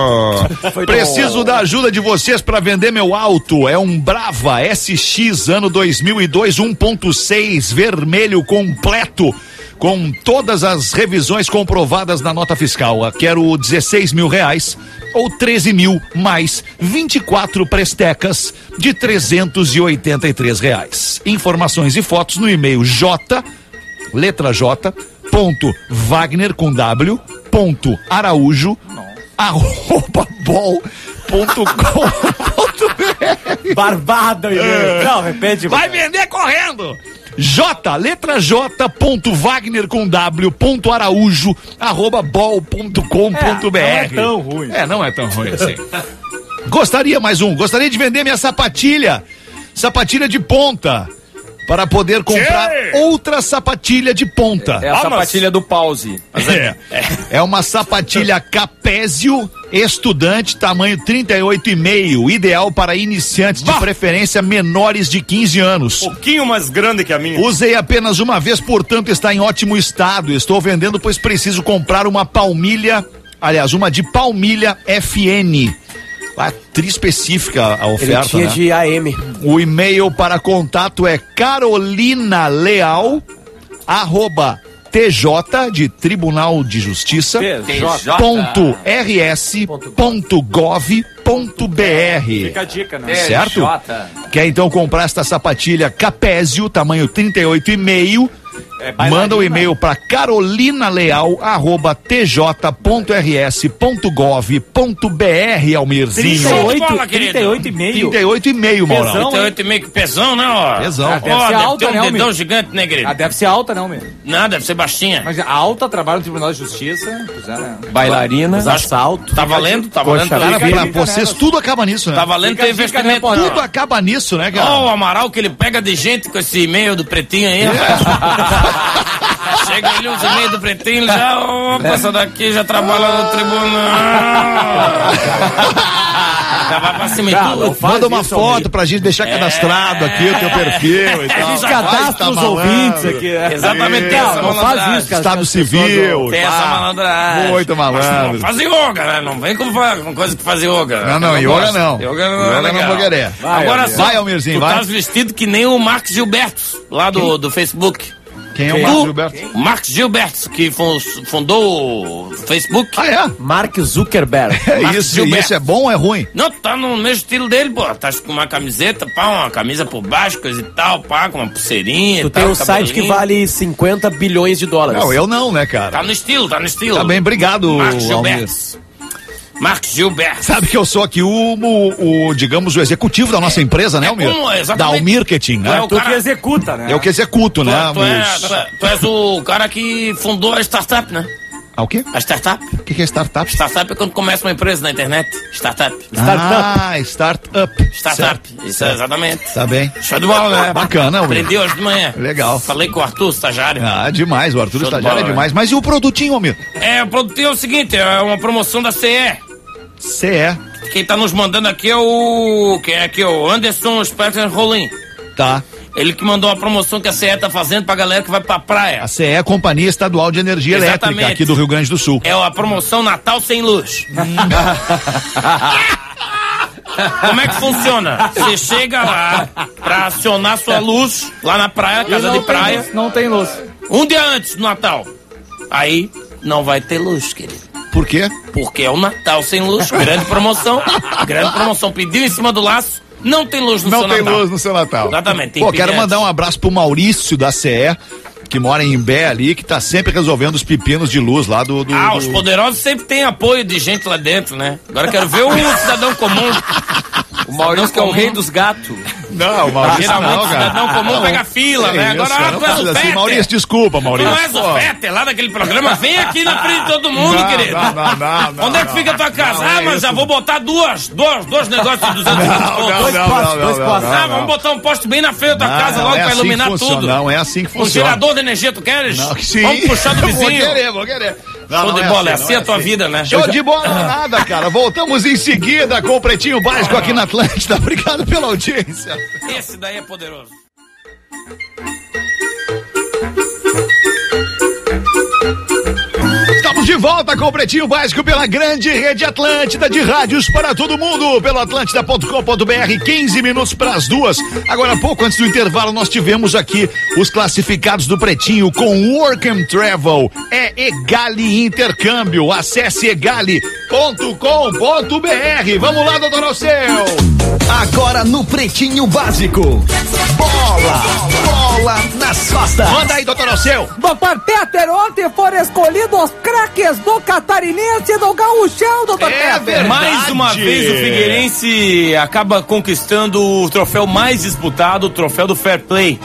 Preciso da ajuda de vocês para vender meu auto. É um Brava S X ano dois mil e dois um ponto seis vermelho completo, com todas as revisões comprovadas na nota fiscal. Eu quero dezesseis mil reais ou treze mil mais vinte e quatro prestecas de trezentos e oitenta e três reais. Informações e fotos no e-mail j, letra J, ponto Wagner com W, ponto Araújo, arroba bol, ponto com, ponto br. Barbada, é. Não, repete. Vai vender correndo! J, letra J, ponto Wagner com W, ponto Araújo, arroba bol ponto com ponto br. não é tão ruim. É, não é tão ruim assim. Gostaria, mais um, gostaria de vender minha sapatilha, sapatilha de ponta, para poder comprar outra sapatilha de ponta. É a sapatilha do pause. É. É uma sapatilha Capésio estudante, tamanho trinta e oito e meio, ideal para iniciantes, de preferência menores de quinze anos. pouquinho mais grande que a minha. Usei apenas uma vez, portanto está em ótimo estado. Estou vendendo, pois preciso comprar uma palmilha, aliás, uma de palmilha F N. Ah, tri-específica a Ele oferta, tinha né? de A M. O e-mail para contato é Carolina Leal, arroba T J, de Tribunal de Justiça, ponto R S, ponto gov, ponto br. Fica a dica, né? Certo? Quer então comprar esta sapatilha Capésio, tamanho trinta e oito e meio? Manda o e-mail para carolinaleal, arroba t j ponto r s ponto gov ponto br, Almirzinho. Show de bola, trinta e oito e meio. trinta e oito e meio, Maurão. Pesão, trinta e oito e meio que pesão, né, ó? Pesão. Ah, deve Ó, ser deve alta, ter né, um dedão Almir? gigante, né, querido? Ah, deve ser alta, não, meu. Não, deve ser baixinha. Mas alta, trabalho no Tribunal de Justiça. Pois é, né? Bailarina. Assalto. Tá valendo? Tá valendo? Coxa, Tá, Cara, pra Fica vocês nela. tudo acaba nisso, né? tá valendo Fica a ter dica, né, investimento. Porã? Tudo acaba nisso, né, cara? Ó, o Amaral que ele pega de gente com esse e-mail do Pretinho aí, rapaz. Chega ali os e-mails do Pretinho, ele já, ó, passa daqui, já trabalha no tribunal. Já vai pra cima e Cara, tudo. faz Manda uma isso, foto Almir. pra gente deixar cadastrado aqui o teu perfil e A tal. gente cadastra os ouvintes aqui. né? Exatamente, Isso. essa Não faz malandragem. isso, cara. Estado as pessoas civil. Tem essa pá. malandragem. Muito malandro. Mas faz yoga, né? Não vem com, fa- com coisa que faz yoga. Não, não, Eu yoga gosto. não. Yoga não, Yoga é não legal. vou querer. Vai, Agora Almir. só, Vai, Almirzinho, tu vai. estás vestido que nem o Marcos Gilberto, lá do, do Facebook. Quem é o Tu, Marcos Gilberto? o Marcos Gilberto, que fun- fundou o Facebook. Ah, é? Mark Zuckerberg. É Marcos isso, Gilberto. isso é bom ou é ruim? Não, tá no mesmo estilo dele, pô. Tá com uma camiseta, pá, uma camisa por baixo, coisa e tal, pá, com uma pulseirinha Tu e tem tal, um site que cabelinho. vale cinquenta bilhões de dólares. Não, eu não, né, Tá cara? no estilo, tá no estilo. Tá bem, obrigado, Marcos Almir. Gilberto. Marcos Gilberto. Sabe que eu sou aqui o, o, o, digamos, o executivo da nossa empresa, né, Almir? como, Da exatamente. Almirketing, Tu é né? o Tu cara- que executa, né? Eu que executo, Tu, né? tu, é, os- tu, é, tu és o cara que fundou a startup, né? Ah, o quê? A startup. O que que é startup? Startup é quando começa uma empresa na internet. Startup. Ah, startup. Startup. Certo. Isso, é exatamente. Tá bem. Show de bola, né? Bacana, Almir. Aprendi hoje de manhã. Legal. Falei com o Arthur, estagiário. Ah, demais, o Arthur Show de Estagiário é bola, demais. Mas e o produtinho, Almir? É, o produto é o seguinte, é uma promoção da C E. C E. Quem tá nos mandando aqui é o... Quem é aqui? O Anderson Spetter Rolim. Tá. Ele que mandou a promoção que a C E tá fazendo pra galera que vai pra praia. A C E é a Companhia Estadual de Energia Exatamente. Elétrica aqui do Rio Grande do Sul. É a promoção Natal Sem Luz. Como é que funciona? Você chega lá pra acionar sua luz lá na praia, casa de praia, Não tem luz. um dia antes do Natal. Aí não vai ter luz, querido. Por quê? Porque é o Natal Sem Luz, grande promoção. Grande promoção. Pediu em cima do laço, não tem luz no Não seu tem Natal. luz no seu Natal. Exatamente, tem Pô, que quero pedir mandar antes. um abraço pro Maurício da C E, que mora em Imbé ali, que tá sempre resolvendo os pepinos de luz lá do... do Ah, do- os poderosos sempre têm apoio de gente lá dentro, né? Agora eu quero ver o cidadão comum. O Maurício que é o rei dos gatos. Não, o Maurício Geralmente não, o cara. cidadão comum Não. pega fila, É né? isso, Agora cara, ah, não tu és faz o assim. Peter. Maurício, desculpa, Tu Maurício. não és o Pô. Peter lá daquele programa, vem aqui na frente de todo mundo, Não, querido. não, não, não, não, Onde é que não. fica a tua casa? Não, ah, é mas isso. já vou botar duas, dois, dois negócios de duzentos e vinte Não, pontos. não, Dois não, postes, não, dois não, postes. não, Ah, vamos botar um poste bem na frente da tua Não, casa não logo é pra assim que iluminar funciona, tudo. não é assim que Um funciona. gerador de energia, tu queres? Não, que sim. Vamos puxar do Vou vizinho. querer, vou querer. Não, Show não de é bola, é assim, assim não a tua assim. vida, né? Show de bola nada, cara. Voltamos em seguida com o Pretinho Básico aqui na Atlântida. Obrigado pela audiência. Esse daí é poderoso. Estamos de volta com o Pretinho Básico pela grande rede Atlântida de rádios para todo mundo, pelo atlântida ponto com ponto br, quinze minutos para as duas. Agora, pouco antes do intervalo, nós tivemos aqui os classificados do Pretinho com Work and Travel. É Egali Intercâmbio. Acesse egali ponto com ponto br. Vamos lá, doutor Alceu. Agora no Pretinho Básico. Bola! Bola nas costas! Manda aí, doutor Alceu. Doutor Peter, ontem foram escolhidos os craques do Catarinense e do Gaúchão, doutor É Peter. verdade. Mais uma vez o Figueirense acaba conquistando o troféu mais disputado, o troféu do Fair Play.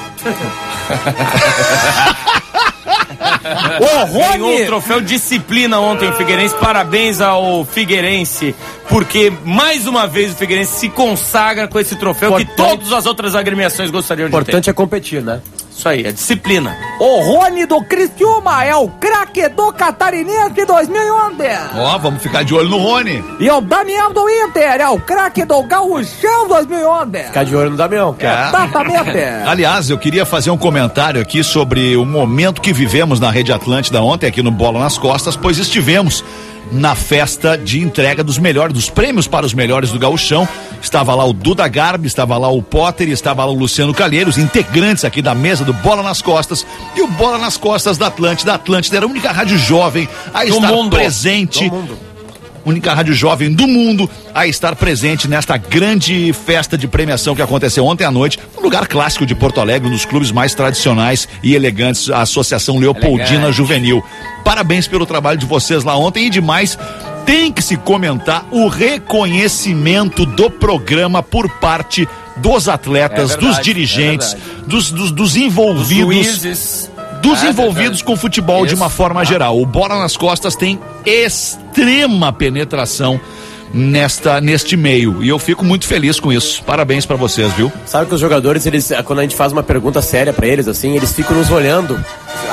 O Ganhou o Rony, troféu Disciplina ontem o Figueirense. Parabéns ao Figueirense, porque mais uma vez o Figueirense se consagra com esse troféu que Importante. todas as outras agremiações gostariam O de ter. importante é competir, né? Isso aí, é disciplina. o Rony do Criciúma é o craque do Catarinense dois mil e onze. Ó, vamos ficar de olho no Rony. E o Damião do Inter é o craque do Gaúchão dois mil e onze. Ficar de olho no Damião, cara. Exatamente. Aliás, eu queria fazer um comentário aqui sobre o momento que vivemos na Rede Atlântida ontem, aqui no Bola nas Costas, pois estivemos na festa de entrega dos melhores, dos prêmios para os melhores do Gauchão. Estava lá o Duda Garbi, estava lá o Potter, estava lá o Luciano Calheiros, integrantes aqui da mesa do Bola nas Costas, e o Bola nas Costas da Atlântida. A Atlântida era a única rádio jovem a estar mundo. presente. Única rádio jovem do mundo a estar presente nesta grande festa de premiação que aconteceu ontem à noite, um lugar clássico de Porto Alegre, um dos clubes mais tradicionais e elegantes, a Associação Leopoldina Elegante. Juvenil. Parabéns pelo trabalho de vocês lá ontem e demais. Tem que se comentar o reconhecimento do programa por parte dos atletas, É verdade, dos dirigentes, é verdade. dos, dos, dos Os envolvidos juízes. dos É, envolvidos verdade. com futebol de Isso. uma forma geral. O Bola nas Costas tem extrema penetração nesta neste meio e eu fico muito feliz com isso. Parabéns pra vocês, viu? Sabe que os jogadores, eles, quando a gente faz uma pergunta séria pra eles, assim, eles ficam nos olhando,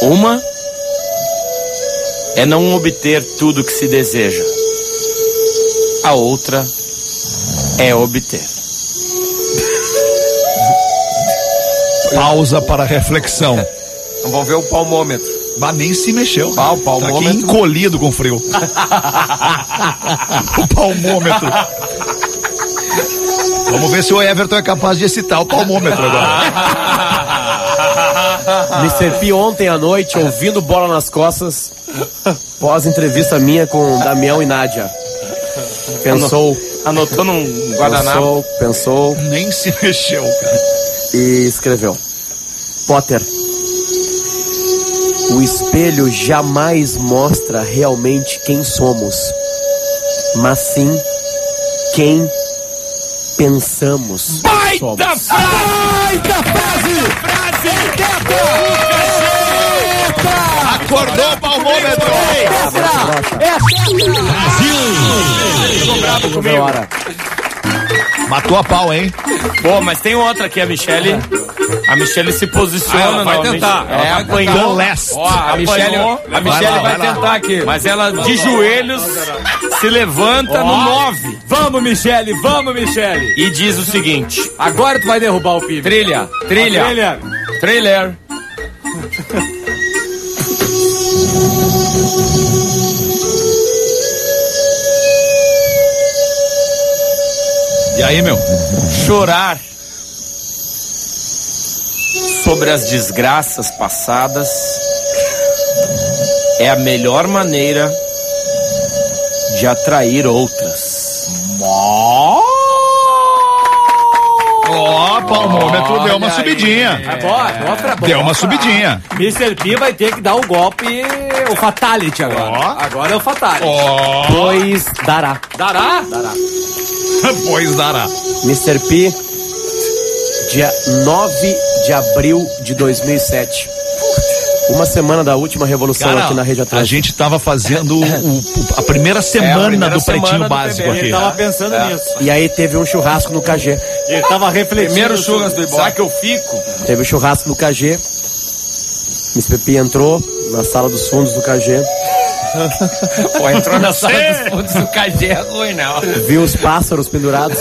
Uma é não obter tudo que se deseja. A outra é obter. Pausa para reflexão. Vamos ver o palmômetro. Mas nem se mexeu. Ah, o Tá palmômetro. aqui encolhido com frio. O palmômetro. Vamos ver se o Everton é capaz de excitar o palmômetro agora. mister P ontem à noite, ouvindo Bola nas Costas, pós-entrevista minha com Damião e Nádia. Pensou, Anotou num guardanapo. pensou, pensou Nem se mexeu, cara. e escreveu: Potter, o espelho jamais mostra realmente quem somos, mas sim quem pensamos. Baita somos. Baita frase! Acordou o palmômetro. Resolveu a hora. Matou a pau, hein? Pô, mas tem outra aqui, a Michele. A Michele se posiciona. Ah, ela vai novamente. tentar, ela É, vai apanhou. The Last. Ó, a Michele, a Michele lá, vai, vai lá. tentar aqui. Mas ela, de joelhos, se levanta no nove Vamos, Michele, vamos, Michele. e diz o seguinte. Agora tu vai derrubar o pibe. Trilha, trilha, Trilha. trailer. E aí, meu? Chorar sobre as desgraças passadas é a melhor maneira de atrair outras. Ó, o palmômetro deu uma subidinha. Agora, mostra a boca. Deu uma subidinha. mister P vai ter que dar o golpe, o fatality agora. Ó. Agora é o fatality. Ó, Pois dará. Dará? pois dará. mister P, dia nove de abril de dois mil e sete. Uma semana da última revolução Cara, aqui na Rede a Atlântica. gente tava fazendo o- o- a primeira semana primeira do semana Pretinho do Básico P B. aqui. Ele tava pensando nisso. E aí teve um churrasco no K G. Ele tava refletindo. Primeiro sobre- churras do Ibope. Será que eu fico? Teve o churrasco no K G. mister P entrou na sala dos fundos do K G. Pô, entrou na sala dos fundos do K G, é ruim, não. Viu os pássaros pendurados.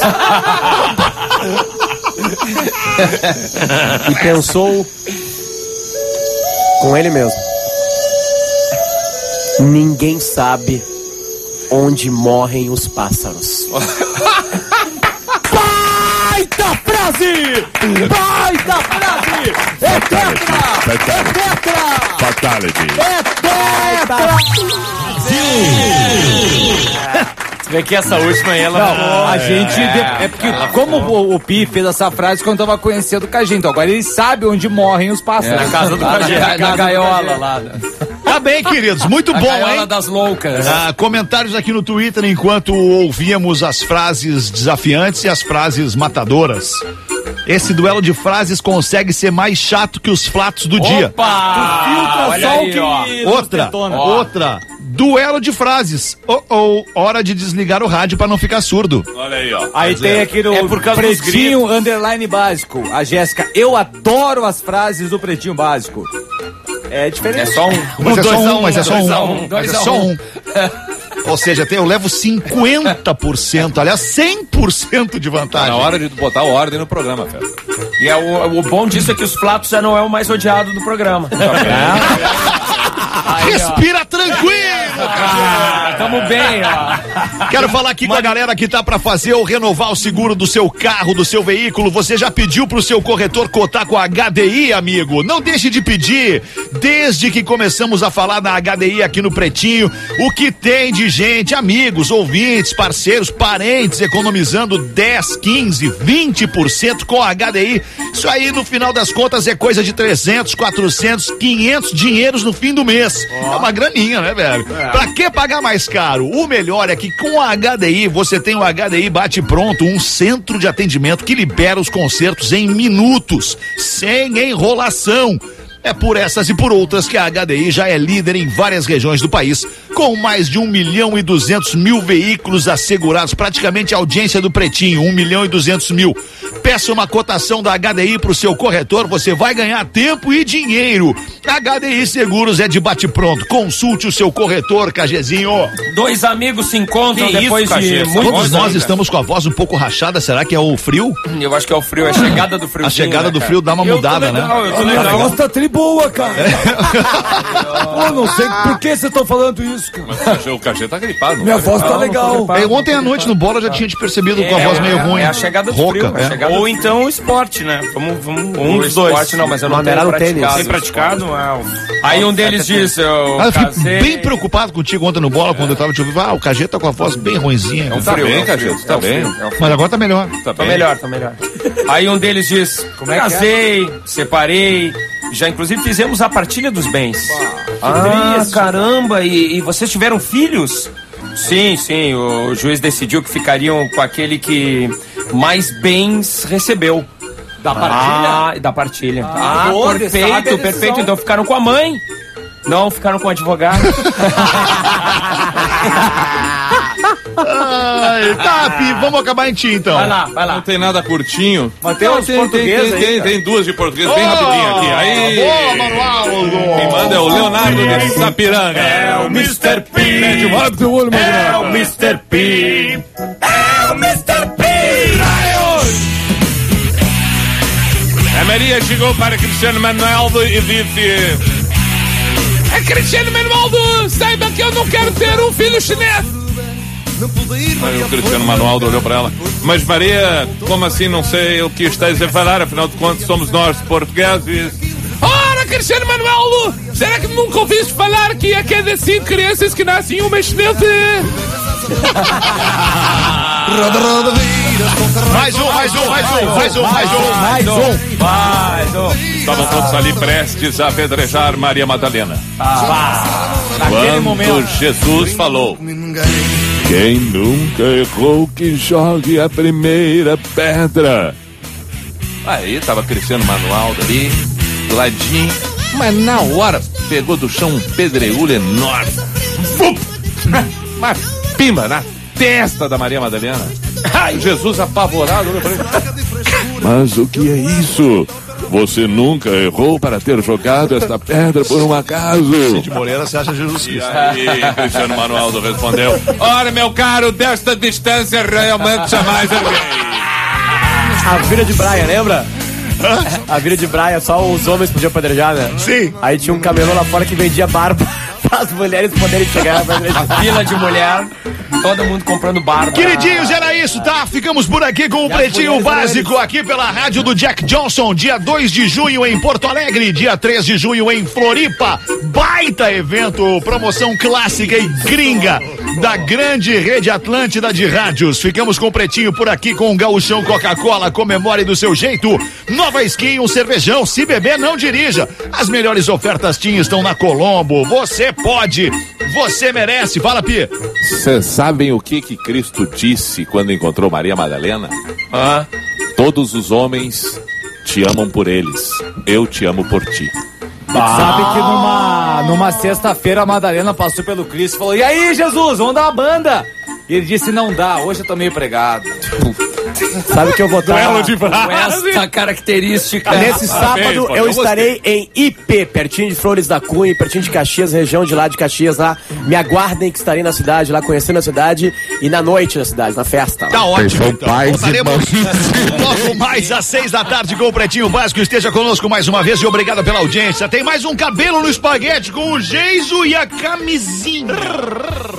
E pensou com ele mesmo: ninguém sabe onde morrem os pássaros. Baita frase! Baita frase! É tetra! É tetra! Fatality. É tetra! Você vê que essa última aí, ela... Não, a gente... de- É porque, como o, o Pi fez essa frase quando tava conhecendo o K G, então agora ele sabe onde morrem os pássaros. na casa do Lá K G, na, na na do gaiola K G. lá. Tá bem, queridos. Muito A bom, gaiola hein? das loucas. Ah, comentários aqui no Twitter enquanto ouvíamos as frases desafiantes e as frases matadoras. Esse duelo de frases consegue ser mais chato que os fatos do dia. Opa! Filtra Olha só o aí, que ó. nos Outra, detona. outra. Duelo de frases. Oh, oh, hora de desligar o rádio pra não ficar surdo. Olha aí, ó. Aí tem aqui no É por causa dos Pretinho Underline Básico. A Jéssica, eu adoro as frases do Pretinho Básico. É diferente. É só um. Mas é só dois a um, mas é só dois a um. um, Mas dois é a só um. um. Ou seja, até eu levo cinquenta por cento, aliás, cem por cento de Tá vantagem. na hora de botar ordem no programa, Festa. E é o, o bom disso é que os Flatos já não é o mais odiado do programa. Respira tranquilo! Ah, tamo bem, ó. Quero falar aqui com a galera que tá pra fazer ou renovar o seguro do seu carro, do seu veículo. Você já pediu pro seu corretor cotar com a H D I, amigo? Não deixe de pedir. Desde que começamos a falar da H D I aqui no Pretinho, o que tem de gente, amigos, ouvintes, parceiros, parentes, economizando dez, quinze, vinte por cento com a H D I. Isso aí, no final das contas, é coisa de trezentos, quatrocentos, quinhentos dinheiros no fim do mês. É uma graninha, né, velho? Pra que pagar mais caro? O melhor é que com a H D I você tem o H D I Bate Pronto, um centro de atendimento que libera os concertos em minutos, sem enrolação. É por essas e por outras que a H D I já é líder em várias regiões do país, com mais de um milhão e duzentos mil veículos assegurados, praticamente a audiência do Pretinho, um milhão e duzentos mil. Peça uma cotação da H D I pro seu corretor, você vai ganhar tempo e dinheiro. H D I Seguros é de bate-pronto. Consulte o seu corretor, Cajezinho. Dois amigos se encontram Que depois isso, de Cajê? muitos Todos anos, nós cara. estamos com a voz um pouco rachada, será que é o frio? Eu acho que é o frio, é a chegada do frio. A chegada do frio dá uma Eu tô mudada, legal, né? Eu tô Minha legal. voz tá tri boa, cara. Pô, não sei por que vocês estão falando isso, cara. Mas o Cajê- o Cajê tá gripado. não Minha tá? voz tá legal. É, ontem à noite no bola eu já tinha te percebido com a voz meio ruim. É a chegada do Rouca, frio. é a é. chegada Ou então o esporte, né? Vamos, vamos, um O dos dois. esporte não, mas eu não Maneira tenho no praticado. tênis. Tem praticado? Ah, aí um deles diz, eu Ah, eu fiquei casei... bem preocupado contigo ontem no bola, quando eu tava te ouvindo. Ah, o Cajê tá com a voz bem ruinzinha. É um Tá frio, bem, é um Cajê, frio, tu tá é um bem. frio, é um frio. Mas agora tá melhor. Tá Tá bem. melhor, tá melhor. Aí um deles diz, casei, separei, já inclusive fizemos a partilha dos bens. Ah, caramba, e, e vocês tiveram filhos? Sim, sim, o juiz decidiu que ficariam com aquele que mais bens recebeu. Da partilha? Ah, da partilha. Ah, boa, sabe a perfeito, decisão. perfeito. Então ficaram com a mãe. Não, ficaram com o advogado. Ai, tá, Pi, vamos acabar em ti então. Vai lá, vai Não lá. tem nada curtinho. Mas tem Não, uns tem, tem, portugueses tem, aí, tem, cara. tem duas de português bem Oh, rapidinho aqui. Aí. Boa, Manualdo. Quem manda é o Leonardo de Sapiranga. É o mister P. Abre teu olho, É Magrão. o mister P. É o mister P! A Maria chegou para Cristiano Manuel e disse: É Cristiano Manuel, saiba que eu não quero ter um filho chinês. Aí o Cristiano Manuel olhou para ela: Mas Maria, como assim? Não sei o que estás a falar, afinal de contas somos nós portugueses. Ora, Cristiano Manuel, será que nunca ouviste falar que a cada cinco crianças que nascem uma é chinesa? Mais um, mais um, mais um, mais um, mais um. Mais um. Mais um. Estavam todos ali prestes a apedrejar Maria Madalena. Naquele Quando momento. Jesus falou: Quem nunca errou que jogue a primeira pedra. Aí tava Cristiano Manuel ali, do ladinho, mas na hora pegou do chão um pedregulho enorme. Vup! Uma pimba na testa da Maria Madalena. Ai, Jesus apavorado olhou pra ele: Mas o que é isso? Você nunca errou para ter jogado esta pedra por um acaso? Cid Moreira, você acha Jesus E Cristo? aí, Cristiano Manuel respondeu: Ora, meu caro, desta distância realmente jamais errei. A vira de Braia, lembra? A vira de Braia, só os homens podiam apedrejar, né? Sim. Aí tinha um camelô lá fora que vendia barba para as mulheres poderem chegar a apedrejar. Fila de mulher, todo mundo comprando barba. Queridinhos, era isso, tá? Ficamos por aqui com o Pretinho Básico aqui pela rádio do Jack Johnson, dia dois de junho em Porto Alegre, dia três de junho em Floripa. Baita evento, promoção clássica e gringa da grande rede Atlântida de rádios. Ficamos com o Pretinho por aqui com o Gaúchão Coca-Cola, comemore do seu jeito. Nova Skin, um cervejão, se beber não dirija. As melhores ofertas Tim estão na Colombo. Você pode, você merece. Fala, Pi. Vocês sabem o que que Cristo disse quando encontrou Maria Madalena? Ah, Todos os homens te amam por eles, eu te amo por ti. Sabe que numa, numa sexta-feira a Madalena passou pelo Cristo e falou: E aí, Jesus, vamos dar uma banda? E ele disse: Não dá, hoje eu tô meio pregado. Sabe que eu vou dar... com essa característica. Nesse sábado pô, eu eu estarei em I P, pertinho de Flores da Cunha, pertinho de Caxias, região de lá de Caxias lá. Me aguardem que estarei na cidade, lá conhecendo a cidade e na noite na cidade, na festa. Tá ótimo, então. Voltaremos logo mais às seis da tarde com o Pretinho Básico. Esteja conosco mais uma vez e obrigado pela audiência. Tem mais um cabelo no espaguete com o Geiso e a camisinha.